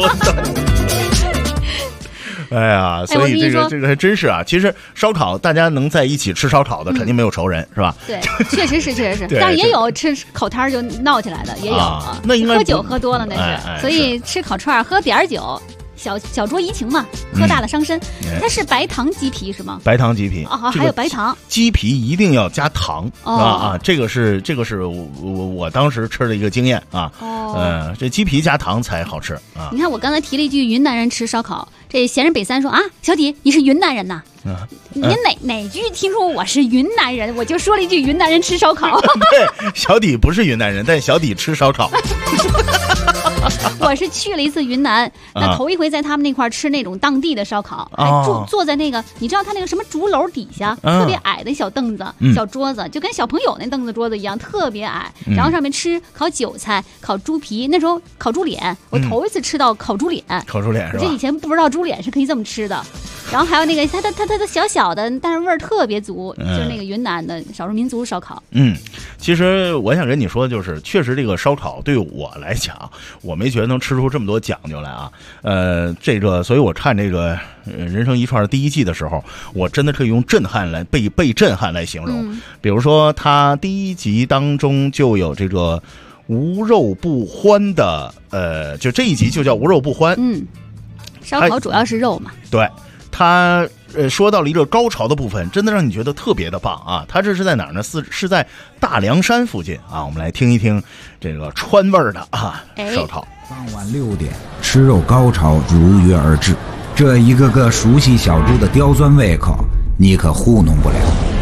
哎呀，所以这个还真是啊。其实烧烤，大家能在一起吃烧烤的，肯定没有仇人，是吧？ 对，确实是。但是也有吃烤摊就闹起来的，也有啊。 那应该喝酒喝多了那是，所以吃烤串喝点酒。小酌怡情嘛，喝大了伤身。它是白糖鸡皮是吗？ 白糖鸡皮啊，还有白糖。 鸡皮一定要加糖啊！这个是我当时吃的一个经验啊。这鸡皮加糖才好吃啊！ 你看我刚才提了一句云南人吃烧烤，这闲人北三说啊，小弟你是云南人呐？您哪句听说我是云南人，我就说了一句云南人吃烧烤。 对，小弟不是云南人，但小弟吃烧烤。 我是去了一次云南，那头一回在他们那块吃那种当地的烧烤，还坐在那个你知道他那个什么竹篓底下，特别矮的小凳子、小桌子，就跟小朋友那凳子桌子一样，特别矮。然后上面吃烤韭菜、烤猪皮，那时候烤猪脸，我头一次吃到烤猪脸。 烤猪脸是吧？ 这以前不知道猪脸是可以这么吃的。然后还有那个它小的，但是味儿特别足，就是那个云南的少数民族烧烤。 其实我想跟你说，就是确实这个烧烤对我来讲，我没觉得能吃出这么多讲究来啊。所以我看这个人生一串第1季的时候，我真的可以用震撼来被震撼来形容。比如说，它第1集当中就有这个无肉不欢的，就这一集就叫无肉不欢。 烧烤主要是肉嘛。 对。他说到了一个高潮的部分，真的让你觉得特别的棒啊！他这是在哪儿呢？是在大凉山附近啊！我们来听一听这个川味儿的烧烤。 傍晚6点，吃肉高潮如约而至。这一个个熟悉小猪的刁钻胃口，你可糊弄不了。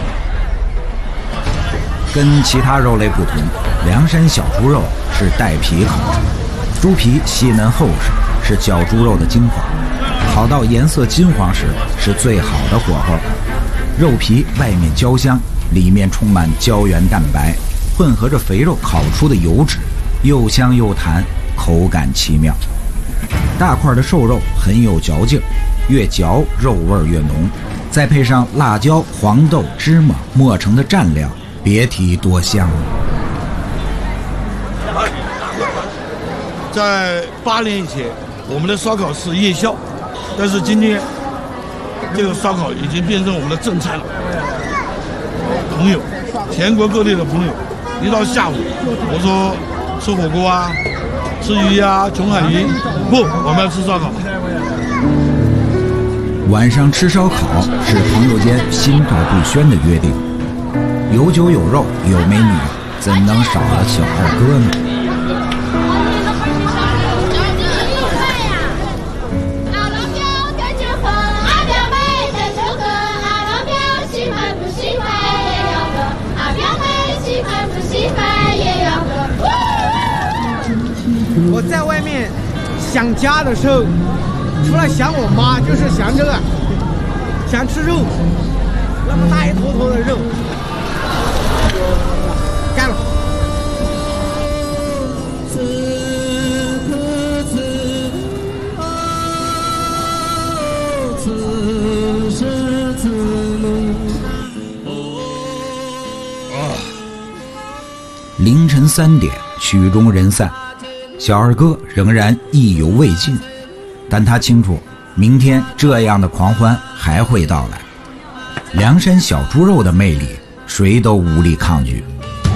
跟其他肉类不同，凉山小猪肉是带皮烤的，猪皮细嫩厚实，是小猪肉的精华。烤到颜色金黄时是最好的火候，肉皮外面焦香，里面充满胶原蛋白，混合着肥肉烤出的油脂，又香又弹，口感奇妙。 大块的瘦肉很有嚼劲，越嚼肉味越浓，再配上辣椒、黄豆、芝麻磨成的蘸料，别提多香了。 在8年以前，我们的烧烤是夜宵，但是今天这个烧烤已经变成我们的正餐了。朋友，全国各地的朋友，一到下午，我说吃火锅啊，吃鱼啊，琼海鱼，不，我们要吃烧烤。 晚上吃烧烤是朋友间心照不宣的约定，有酒有肉有美女，怎能少了小二哥呢？ 我在外面想家的时候，除了想我妈，就是想这个，想吃肉，那么大一坨坨的肉，干了。 凌晨3点，曲终人散，小二哥仍然意犹未尽，但他清楚，明天这样的狂欢还会到来。梁山小猪肉的魅力，谁都无力抗拒。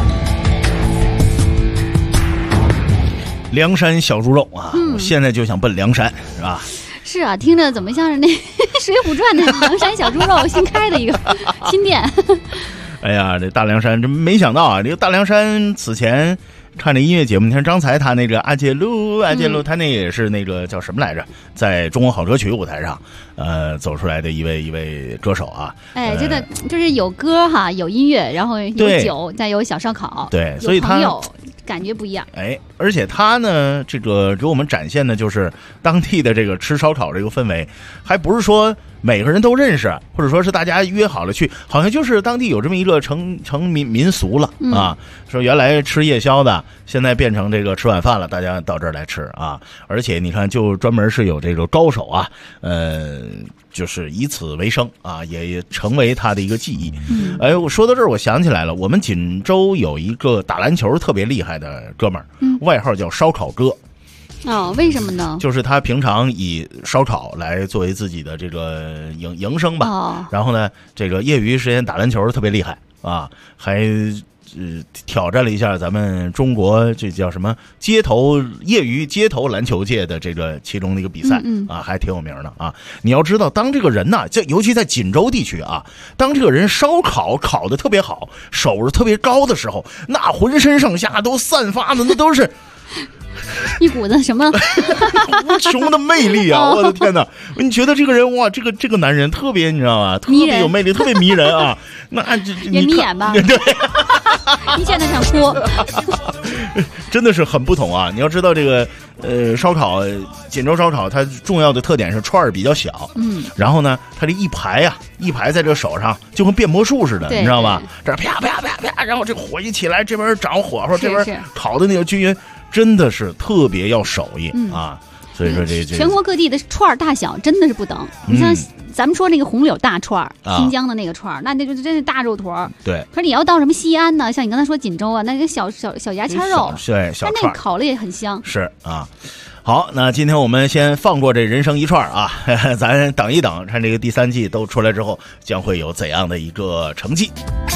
梁山小猪肉啊，我现在就想奔梁山，是吧？ 是啊，听着怎么像是那《水浒传》的梁山小猪肉新开的一个新店。 哎呀，这大凉山真没想到啊！这个大凉山此前看这音乐节目，你看张才他那个阿杰路，他那也是那个叫什么来着，在中国好歌曲舞台上，走出来的一位歌手啊。 哎，真的就是有歌哈，有音乐，然后有酒，再有小烧烤， 对，所以他感觉不一样。 哎，而且他呢，这个给我们展现的就是当地的这个吃烧烤这个氛围，还不是说每个人都认识，或者说是大家约好了去，好像就是当地有这么一个成民俗了啊。说原来吃夜宵的，现在变成这个吃晚饭了，大家到这儿来吃啊。而且你看，就专门是有这个高手啊，就是以此为生啊，也成为他的一个技艺。哎，我说到这儿，我想起来了，我们锦州有一个打篮球特别厉害的哥们儿，外号叫烧烤哥。 哦，为什么呢？ 就是他平常以烧烤来作为自己的这个营生吧。然后呢，这个业余时间打篮球特别厉害啊，还挑战了一下咱们中国这叫什么业余街头篮球界的这个其中的一个比赛啊，还挺有名的啊。你要知道，当这个人呢，尤其在锦州地区啊，当这个人烧烤烤得特别好，手是特别高的时候，那浑身上下都散发的那都是一股子什么无穷的魅力啊！我的天哪！你觉得这个人哇，这个男人特别，你知道吗？特别有魅力，特别迷人啊！那也迷眼吧？对，一见他想哭， 真的是很不同啊！你要知道这个烧烤，锦州烧烤它重要的特点是串儿比较小，然后呢，它这一排在这手上就跟变魔术似的，你知道吗？这啪啪啪啪，然后这火一起来，这边长火候，这边烤的那个均匀。真的是特别要手艺啊，所以说这全国各地的串儿大小真的是不等。你像咱们说那个红柳大串儿，新疆的那个串儿，那就真是大肉坨。 对， 可是你要到什么西安呢？像你刚才说锦州啊，那个小牙签肉， 对，小串，那烤了也很香。 是啊，好，那今天我们先放过这人生一串啊，咱等一等，看这个第3季都出来之后，将会有怎样的一个成绩。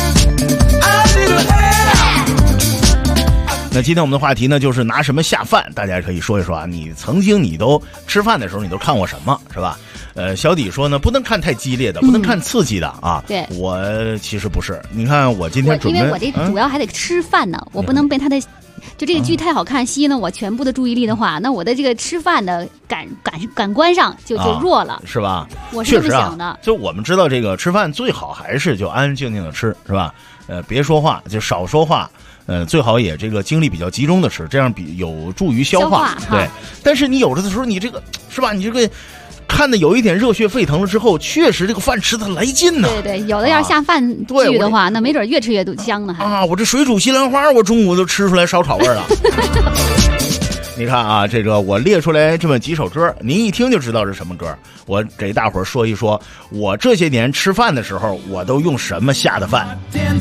那今天我们的话题呢，就是拿什么下饭，大家可以说一说啊。你曾经你都吃饭的时候，你都看过什么，是吧？小底说呢，不能看太激烈的，不能看刺激的啊。 对， 我其实不是。你看我今天准备， 因为我这主要还得吃饭呢，我不能被他的就这个剧太好看吸引了我全部的注意力的话，那我的这个吃饭的感官上就弱了， 是吧？ 我是这么想的。 就我们知道这个吃饭最好还是就安安静静的吃，是吧？别说话，就少说话。最好也这个精力比较集中的吃，这样有助于消化。对，但是你有的时候你这个是吧？你这个看的有一点热血沸腾了之后，确实这个饭吃的来劲呢。 对，有的要下饭剧的话，那没准越吃越香呢。还我这水煮西兰花，我中午都吃出来烧烤味了。 你看啊，这个我列出来这么几首歌，您一听就知道是什么歌。我给大伙儿说一说，我这些年吃饭的时候，我都用什么下的饭。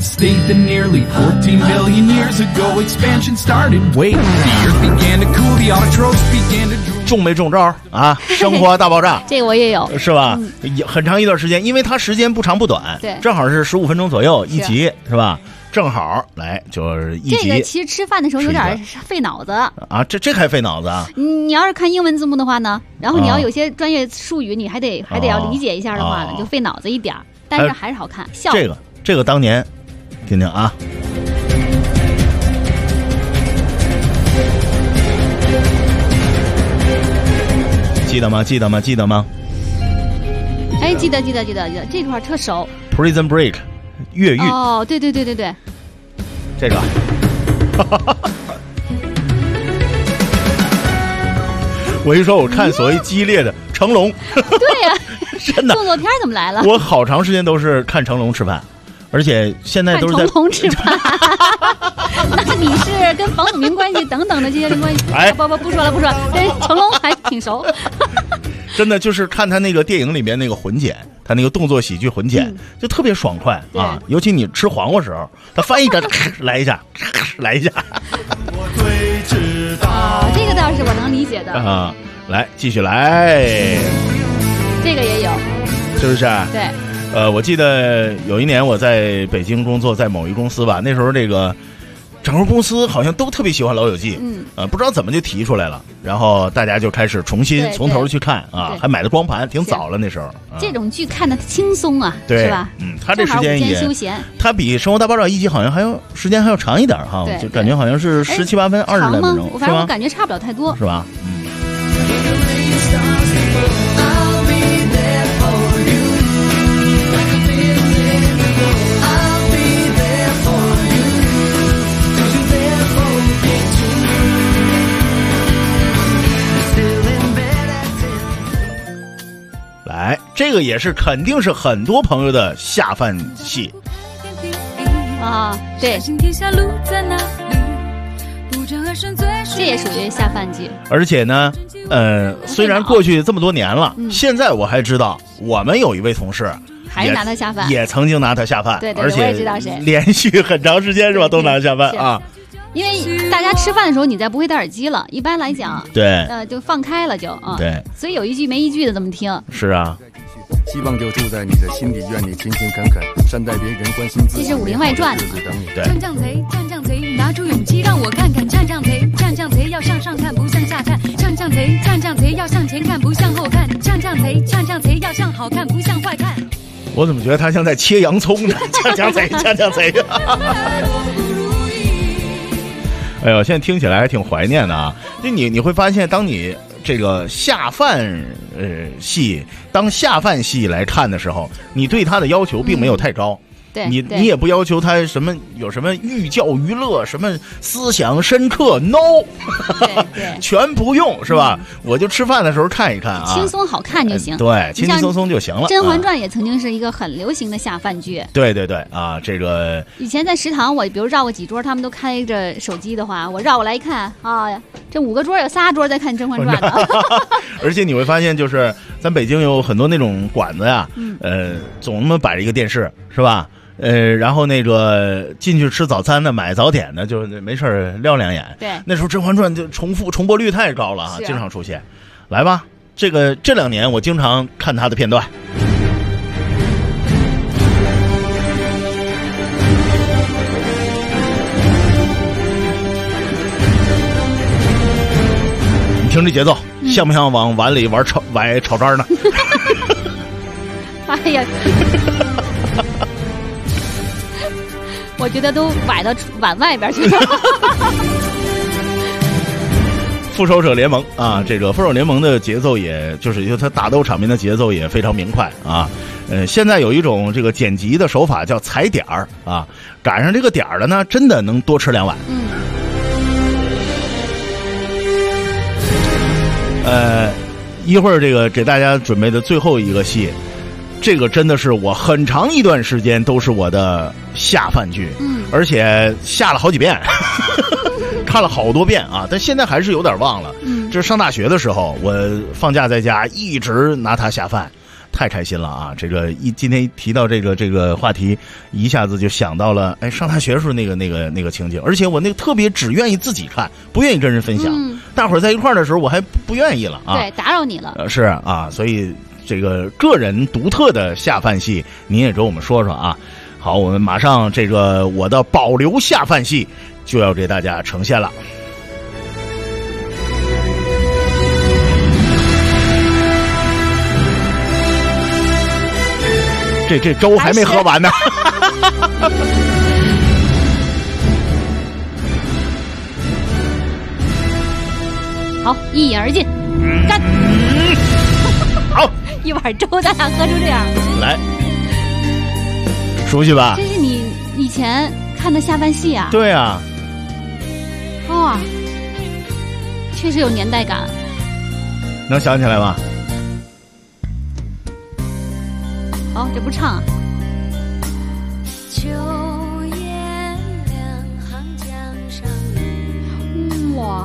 中没中招啊？生活大爆炸， 这个我也有， 是吧？很长一段时间，因为它时间不长不短， 对， 正好是15分钟左右一集，是吧？正好来就是一集。 这个其实吃饭的时候有点费脑子啊，这还费脑子啊！ 你要是看英文字幕的话呢，然后你要有些专业术语，你还得要理解一下的话呢，就费脑子一点，但是还是好看。笑这个当年，听听啊。记得吗？ 哎，记得，这块特熟。 Prison Break。越狱哦，对，这个，我一说，我看所谓激烈的成龙， 对呀， 真的动作片怎么来了？ 我好长时间都是看成龙吃饭，而且现在都是在成龙吃饭。那你是跟房祖名关系等等的这些关系？ 哎， 不说了，跟成龙还挺熟。 真的就是看他那个电影里面那个混剪，他那个动作喜剧混剪，就特别爽快啊！尤其你吃黄瓜时候，他翻一个来一下。 这个倒是我能理解的啊！来，继续来， 这个也有， 是不是？ 对。 我记得有一年我在北京工作，在某一公司吧，那时候这个整个公司好像都特别喜欢《老友记》，不知道怎么就提出来了，然后大家就开始重新从头去看啊，还买的光盘，挺早了那时候。 这种剧看的轻松啊， 是吧？ 他这时间也休闲， 他比《生活大爆炸》一集好像还要时间还要长一点哈，就感觉好像是17、18分20来分钟， 反正我感觉差不了太多， 是吧？来，这个也是肯定是很多朋友的下饭戏啊，对，这也属于下饭剧。 而且呢，虽然过去这么多年了，现在我还知道我们有一位同事还是拿他下饭， 也曾经拿他下饭， 对， 而且我也知道谁， 连续很长时间是吧，都拿他下饭啊。 因为大家吃饭的时候你再不会戴耳机了，一般来讲， 对， 就放开了就啊， 对， 所以有一句没一句的这么听。 是啊， 希望就住在你的心底，愿你勤勤恳恳，善待别人，关心自己。 这是《武林外传》 对。 战将贼，拿出勇气让我看看。战将贼要向上看，不向下看。战将贼要向前看，不向后看。战将贼要向好看，不向坏看。 我怎么觉得他像在切洋葱呢？战将贼。哎呦，现在听起来还挺怀念的啊！就你会发现，当你这个下饭戏当下饭戏来看的时候，你对他的要求并没有太高。 对， 你也不要求他有什么寓教于乐，什么思想深刻 ，no， 对全不用是吧？我就吃饭的时候看一看啊， 轻松好看就行。 对，轻轻松松就行了。 《甄嬛传》也曾经是一个很流行的下饭剧。 对啊，这个以前在食堂，我比如绕过几桌，他们都开着手机的话，我绕过来一看啊，这5个桌有3桌在看《甄嬛传》的。 而且你会发现，就是咱北京有很多那种馆子呀，总那么摆着一个电视，是吧？然后那个进去吃早餐的、买早点的，就没事撂2眼。 对， 那时候《甄嬛传》就重播率太高了啊，经常出现。来吧，这2年我经常看他的片段。你听这节奏，像不像往碗里崴炒渣呢？ 哎呀！我觉得都崴到碗外边去了。 复仇者联盟啊，这个复仇者联盟的节奏就它打斗场面的节奏也非常明快啊。现在有一种这个剪辑的手法叫踩点儿啊，赶上这个点儿了呢，真的能多吃2碗。一会儿这个给大家准备的最后一个戏。这个真的是我很长一段时间都是我的下饭剧，而且下了好几遍， 看了好多遍啊，但现在还是有点忘了。这是上大学的时候，我放假在家一直拿它下饭。太开心了啊！这个今天提到这个话题，一下子就想到了上大学时候那个情景，而且我那个特别只愿意自己看，不愿意跟人分享。大伙儿在一块儿的时候，我还不愿意了啊！ 对，打扰你了。 是啊，所以这个个人独特的下饭戏，您也给我们说说啊。好，我们马上这个我的保留下饭戏就要给大家呈现了。这粥还没喝完呢。 好，一饮而尽，干！ 好， 一碗粥咱俩喝成这样， 来，熟悉吧？ 这是你以前看的下饭戏啊？ 对啊。 哇，确实有年代感。 能想起来吗？ 好，这不唱啊。 秋叶两行江上雨。 哇，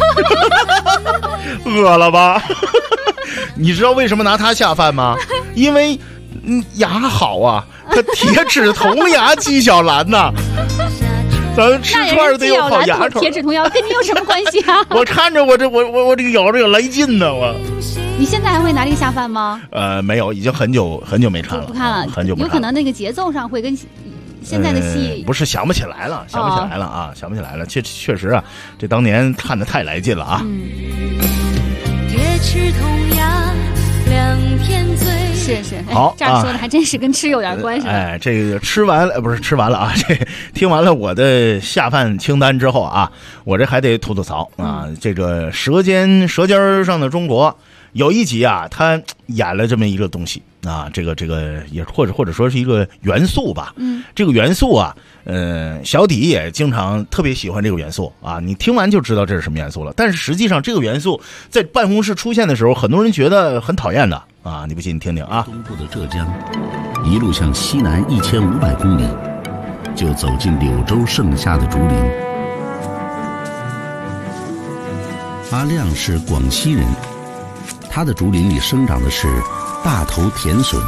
饿了吧？你知道为什么拿它下饭吗？因为牙好啊，它铁齿铜牙纪晓岚呐。咱们吃串得有好牙口。 铁齿铜牙跟你有什么关系啊？ 我看着我这个咬着有来劲呢，我。 你现在还会拿这个下饭吗？ 没有，已经很久没看了， 不看了， 很久不看了。 有可能那个节奏上会跟现在的戏不是想不起来了，想不起来了啊，想不起来了。确实啊，这当年看得太来劲了啊。 铁齿铜牙两片嘴。 是， 好， 这样说的还真是跟吃有点关系。 这个吃完了啊，这听完了我的下饭清单之后啊，我这还得吐槽啊，这个舌尖上的中国。有一集啊，他演了这么一个东西啊，这个也或者说是一个元素吧。这个元素啊，小底也经常特别喜欢这个元素啊。你听完就知道这是什么元素了。但是实际上，这个元素在办公室出现的时候，很多人觉得很讨厌的啊。你不信，你听听啊。 东部的浙江，一路向西南1500公里，就走进柳州盛夏的竹林。阿亮是广西人。他的竹林里生长的是大头田笋。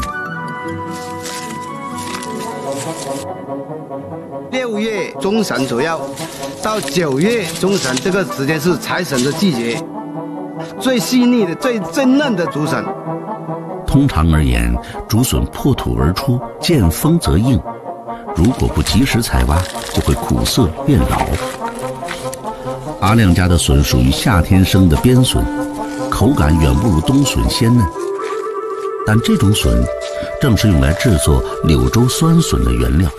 6月中旬左右到9月中旬，这个时间是采笋的季节，最细腻的、最嫩的竹笋。 通常而言，竹笋破土而出，见风则硬，如果不及时采挖，就会苦涩变老。阿亮家的笋属于夏天生的边笋。口感远不如冬笋鲜嫩，但这种笋正是用来制作柳州酸笋的原料。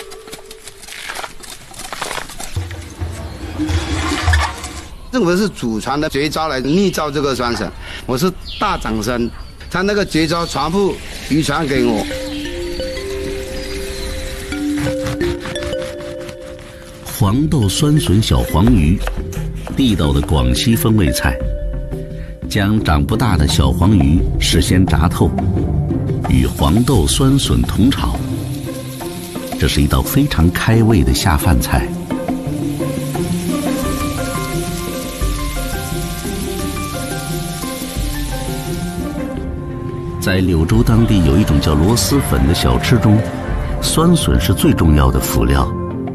我是祖传的绝招来秘造这个酸笋，我是大长孙，他那个绝招全部遗传给我。 黄豆酸笋小黄鱼，地道的广西风味菜。将长不大的小黄鱼事先炸透，与黄豆酸笋同炒，这是一道非常开胃的下饭菜。在柳州当地有一种叫螺蛳粉的小吃中，酸笋是最重要的辅料。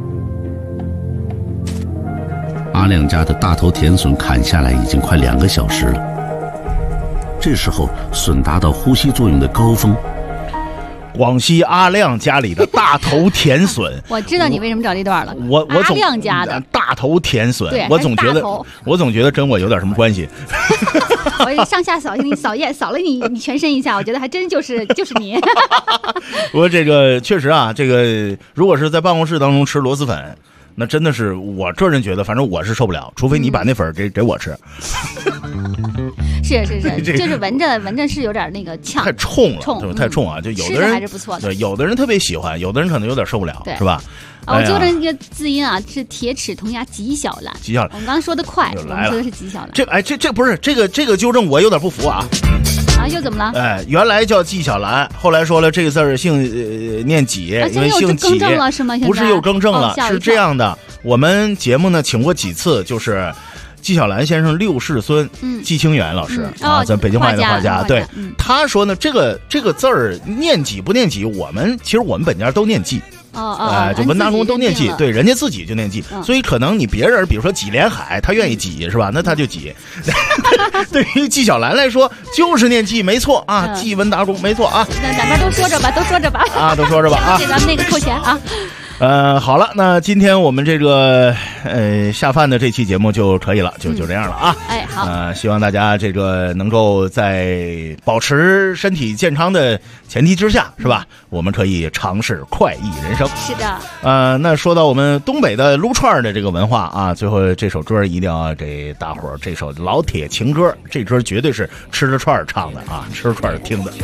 阿亮家的大头田笋砍下来已经快2个小时了。这时候笋达到呼吸作用的高峰。 广西阿亮家里的大头田笋， 我知道你为什么找这段了。 阿亮家的大头田笋， 对， 我总觉得跟我有点什么关系。 我上下扫了你全身一下，我觉得还真就是你。 我这个确实啊，这个如果是在办公室当中吃螺蛳粉，那真的是我个人觉得，反正我是受不了，除非你把那粉给我吃。 是，就是闻着是有点那个呛， 太冲了，太冲啊！就有的人还是不错的， 对，有的人特别喜欢，有的人可能有点受不了，是吧？ 我纠正一个字音啊，是铁齿铜牙纪晓岚。纪晓岚，我们刚才说的快，我们说的是纪晓岚。 这不是这个纠正，我有点不服啊。 啊，又怎么了？ 哎，原来叫纪晓岚，后来说了这个字姓念纪，因为姓纪，不是又更正了，是这样的。我们节目呢请过几次，就是纪晓岚先生6世孙，纪清源老师啊，咱北京话的画家，对，他说呢，这个字儿念纪不念纪，其实我们本家都念纪。就文达中都念纪，对，人家自己就念纪，所以可能你别人比如说纪连海，他愿意纪是吧？那他就纪。对于纪晓岚来说，就是念纪没错啊，纪文达中没错啊。 那两边都说着吧，都说着吧啊，都说着吧啊， 给咱们那个扣钱啊。 好了，那今天我们这个下饭的这期节目就可以了，就这样了啊。 哎，好。 希望大家这个能够在保持身体健康的前提之下，是吧？我们可以尝试快意人生。 是的。 那说到我们东北的撸串的这个文化啊，最后这首歌一定要给大伙儿，这首老铁情歌，这歌绝对是吃着串唱的啊，吃着串听的。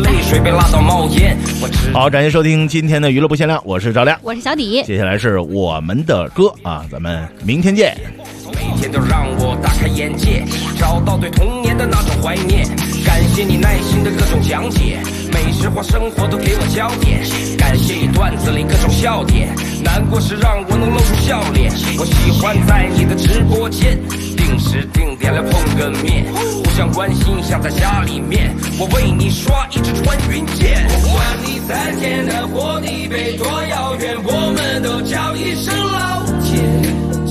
好，感谢收听今天的娱乐不限量，我是赵亮， 我是小李， 接下来是我们的歌啊，咱们明天见。 每天都让我大开眼界，找到对童年的那种怀念。感谢你耐心的各种讲解，美食或生活都给我焦点。感谢你段子里各种笑点，难过时让我能露出笑脸。我喜欢在你的直播间定时定点来碰个面，互相关心像在家里面。我为你刷一支穿云箭，不管你在天南或地北多遥远，我们都叫一声老铁。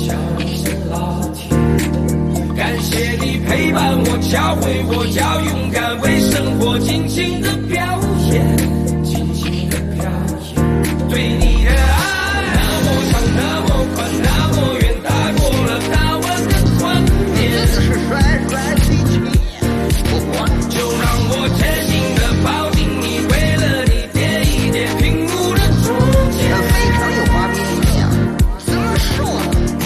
感谢你陪伴我，教会我叫勇敢，为生活尽情的表演，尽情的表演。对你的爱那么长，那么宽，那么远，大过了大湾的观念。是帅帅气气，就让我真心的抱紧你，为了你点一点屏幕的中间。非常有画面感，怎么说？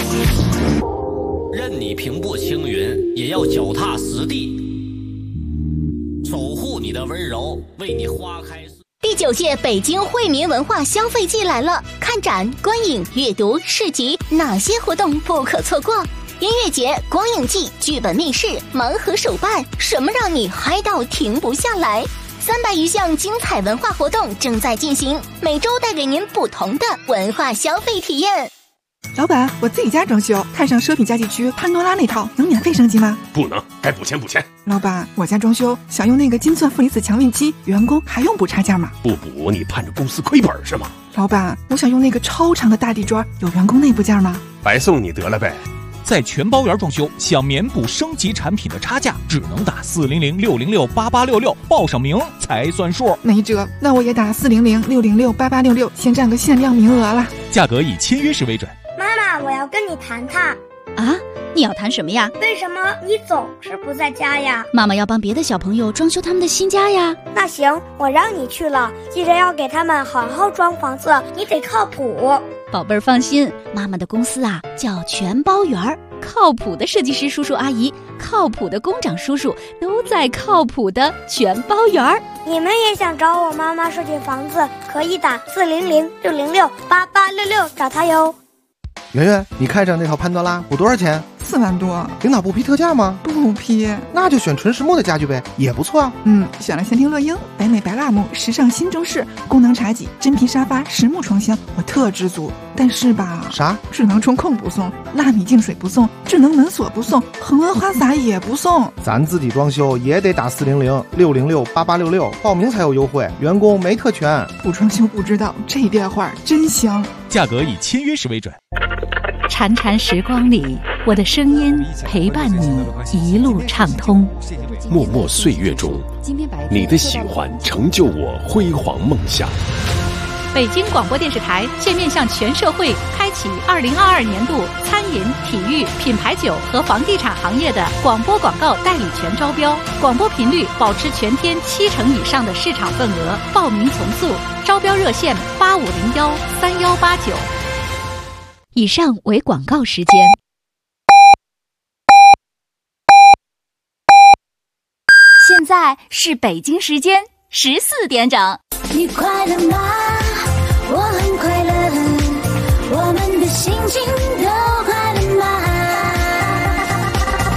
任你平步青云，也要脚踏实地，守护你的温柔，为你花开。 第9届北京惠民文化消费季来了，看展、观影、阅读、市集，哪些活动不可错过？音乐节、光影季、剧本密室、盲盒手办，什么让你嗨到停不下来？300余项精彩文化活动正在进行，每周带给您不同的文化消费体验。 老板，我自己家装修，看上奢品家具区潘多拉那套，能免费升级吗？ 不能，该补钱补钱。 老板，我家装修想用那个金钻负离子强运机，员工还用补差价吗？ 不补你盼着公司亏本是吗？ 老板，我想用那个超长的大地砖，有员工内部价吗？ 白送你得了呗。 在全包圆装修，想免补升级产品的差价，只能打400-606-8866，报上名才算数。 没辙，那我也打400-606-8866，先占个限量名额了。 价格以签约时为准。 妈妈，我要跟你谈谈。 啊，你要谈什么呀？ 为什么你总是不在家呀？ 妈妈要帮别的小朋友装修他们的新家呀。 那行，我让你去了，记着要给他们好好装房子，你得靠谱。 宝贝儿放心，妈妈的公司啊叫全包圆儿，靠谱的设计师叔叔阿姨，靠谱的工长叔叔都在靠谱的全包圆儿。 你们也想找我妈妈设计房子，可以打400-606-8866找她哟。 圆圆，你看上那套潘多拉补多少钱 ？4万多。 领导不批特价吗？ 不批。 那就选纯实木的家具呗，也不错啊。 选了仙庭乐英、北美白蜡木、时尚新中式、功能茶几、真皮沙发、实木床箱，我特知足。但是吧， 啥？ 智能中控不送，纳米净水不送，智能门锁不送，恒温花洒也不送。 咱自己装修也得打400-606-8866，报名才有优惠，员工没特权。 不装修不知道，这电话真香。 价格以签约时为准。 潺潺时光里，我的声音陪伴你一路畅通。 默默岁月中，你的喜欢成就我辉煌梦想。 北京广播电视台现面向全社会开启2022年度餐饮、体育、品牌酒和房地产行业的广播广告代理权招标，广播频率保持全天70%以上的市场份额，报名从速，招标热线8501-3189。 以上为广告时间。现在是北京时间14点整。 你快乐吗？我很快乐，我们的心情都快乐吗？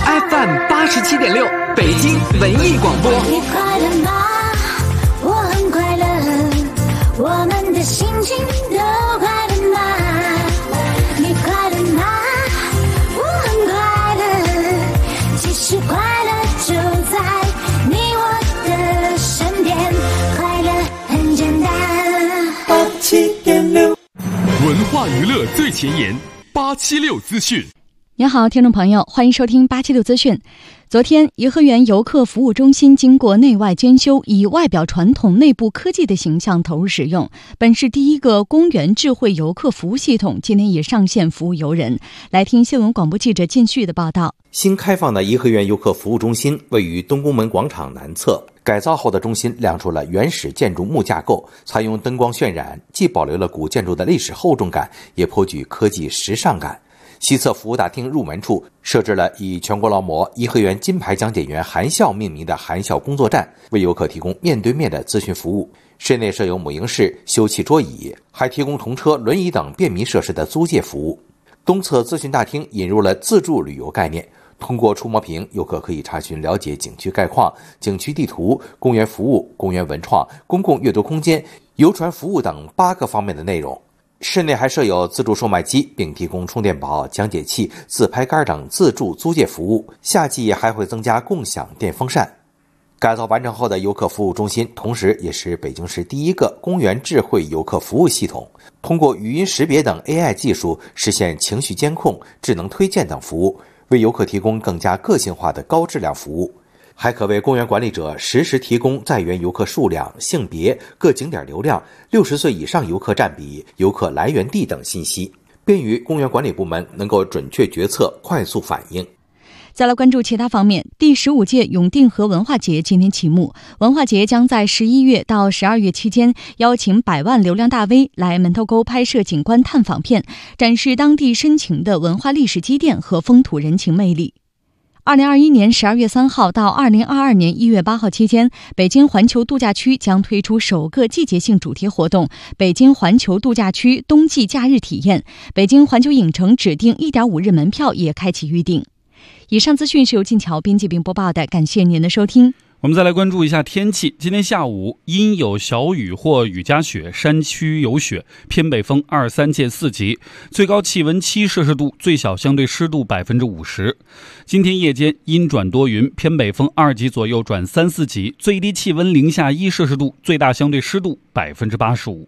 FM 87.6，北京文艺广播。 你快乐吗？我很快乐，我们的心情都快乐吗？你快乐吗？我很快乐，其实快乐就在你我的身边，快乐很简单。 87.6， 文化娱乐最前沿，876资讯。 您好，听众朋友，欢迎收听876资讯。昨天，颐和园游客服务中心经过内外兼修，以外表传统、内部科技的形象投入使用。本市第一个公园智慧游客服务系统今天已上线服务游人。来听新闻广播记者靳旭的报道。 新开放的颐和园游客服务中心位于东宫门广场南侧，改造后的中心亮出了原始建筑木架构，采用灯光渲染，既保留了古建筑的历史厚重感，也颇具科技时尚感。西侧服务大厅入门处设置了以全国劳模颐和园金牌讲解员韩笑命名的韩笑工作站，为游客提供面对面的咨询服务。室内设有母婴室、休憩桌椅，还提供童车、轮椅等便民设施的租借服务。东侧咨询大厅引入了自助旅游概念，通过触摸屏，游客可以查询了解景区概况、景区地图、公园服务、公园文创、公共阅读空间、游船服务等8个方面的内容。室内还设有自助售卖机，并提供充电宝、讲解器、自拍杆等自助租借服务。夏季还会增加共享电风扇。改造完成后的游客服务中心，同时也是北京市第一个公园智慧游客服务系统，通过语音识别等 AI 技术，实现情绪监控、智能推荐等服务，为游客提供更加个性化的高质量服务。还可为公园管理者实时提供在园游客数量、性别、各景点流量、60岁以上游客占比、游客来源地等信息，便于公园管理部门能够准确决策、快速反应。 再来关注其他方面，第15届永定河文化节今天启幕。文化节将在11月到12月期间邀请100万流量大 V 来门头沟拍摄景观探访片，展示当地深情的文化历史积淀和风土人情魅力。2021年12月3号到2022年1月8号期间，北京环球度假区将推出首个季节性主题活动——北京环球度假区冬季假日体验。北京环球影城指定1.5日门票也开启预订。以上资讯是由静桥编辑并播报的，感谢您的收听。 我们再来关注一下天气。今天下午阴有小雨或雨夹雪，山区有雪，偏北风2、3届4级，最高气温7摄氏度，最小相对湿度50%。今天夜间阴转多云，偏北风2级左右转3、4级，最低气温零下1摄氏度，最大相对湿度85%。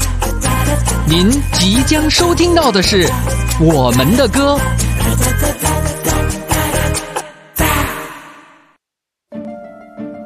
您即将收听到的是我们的歌。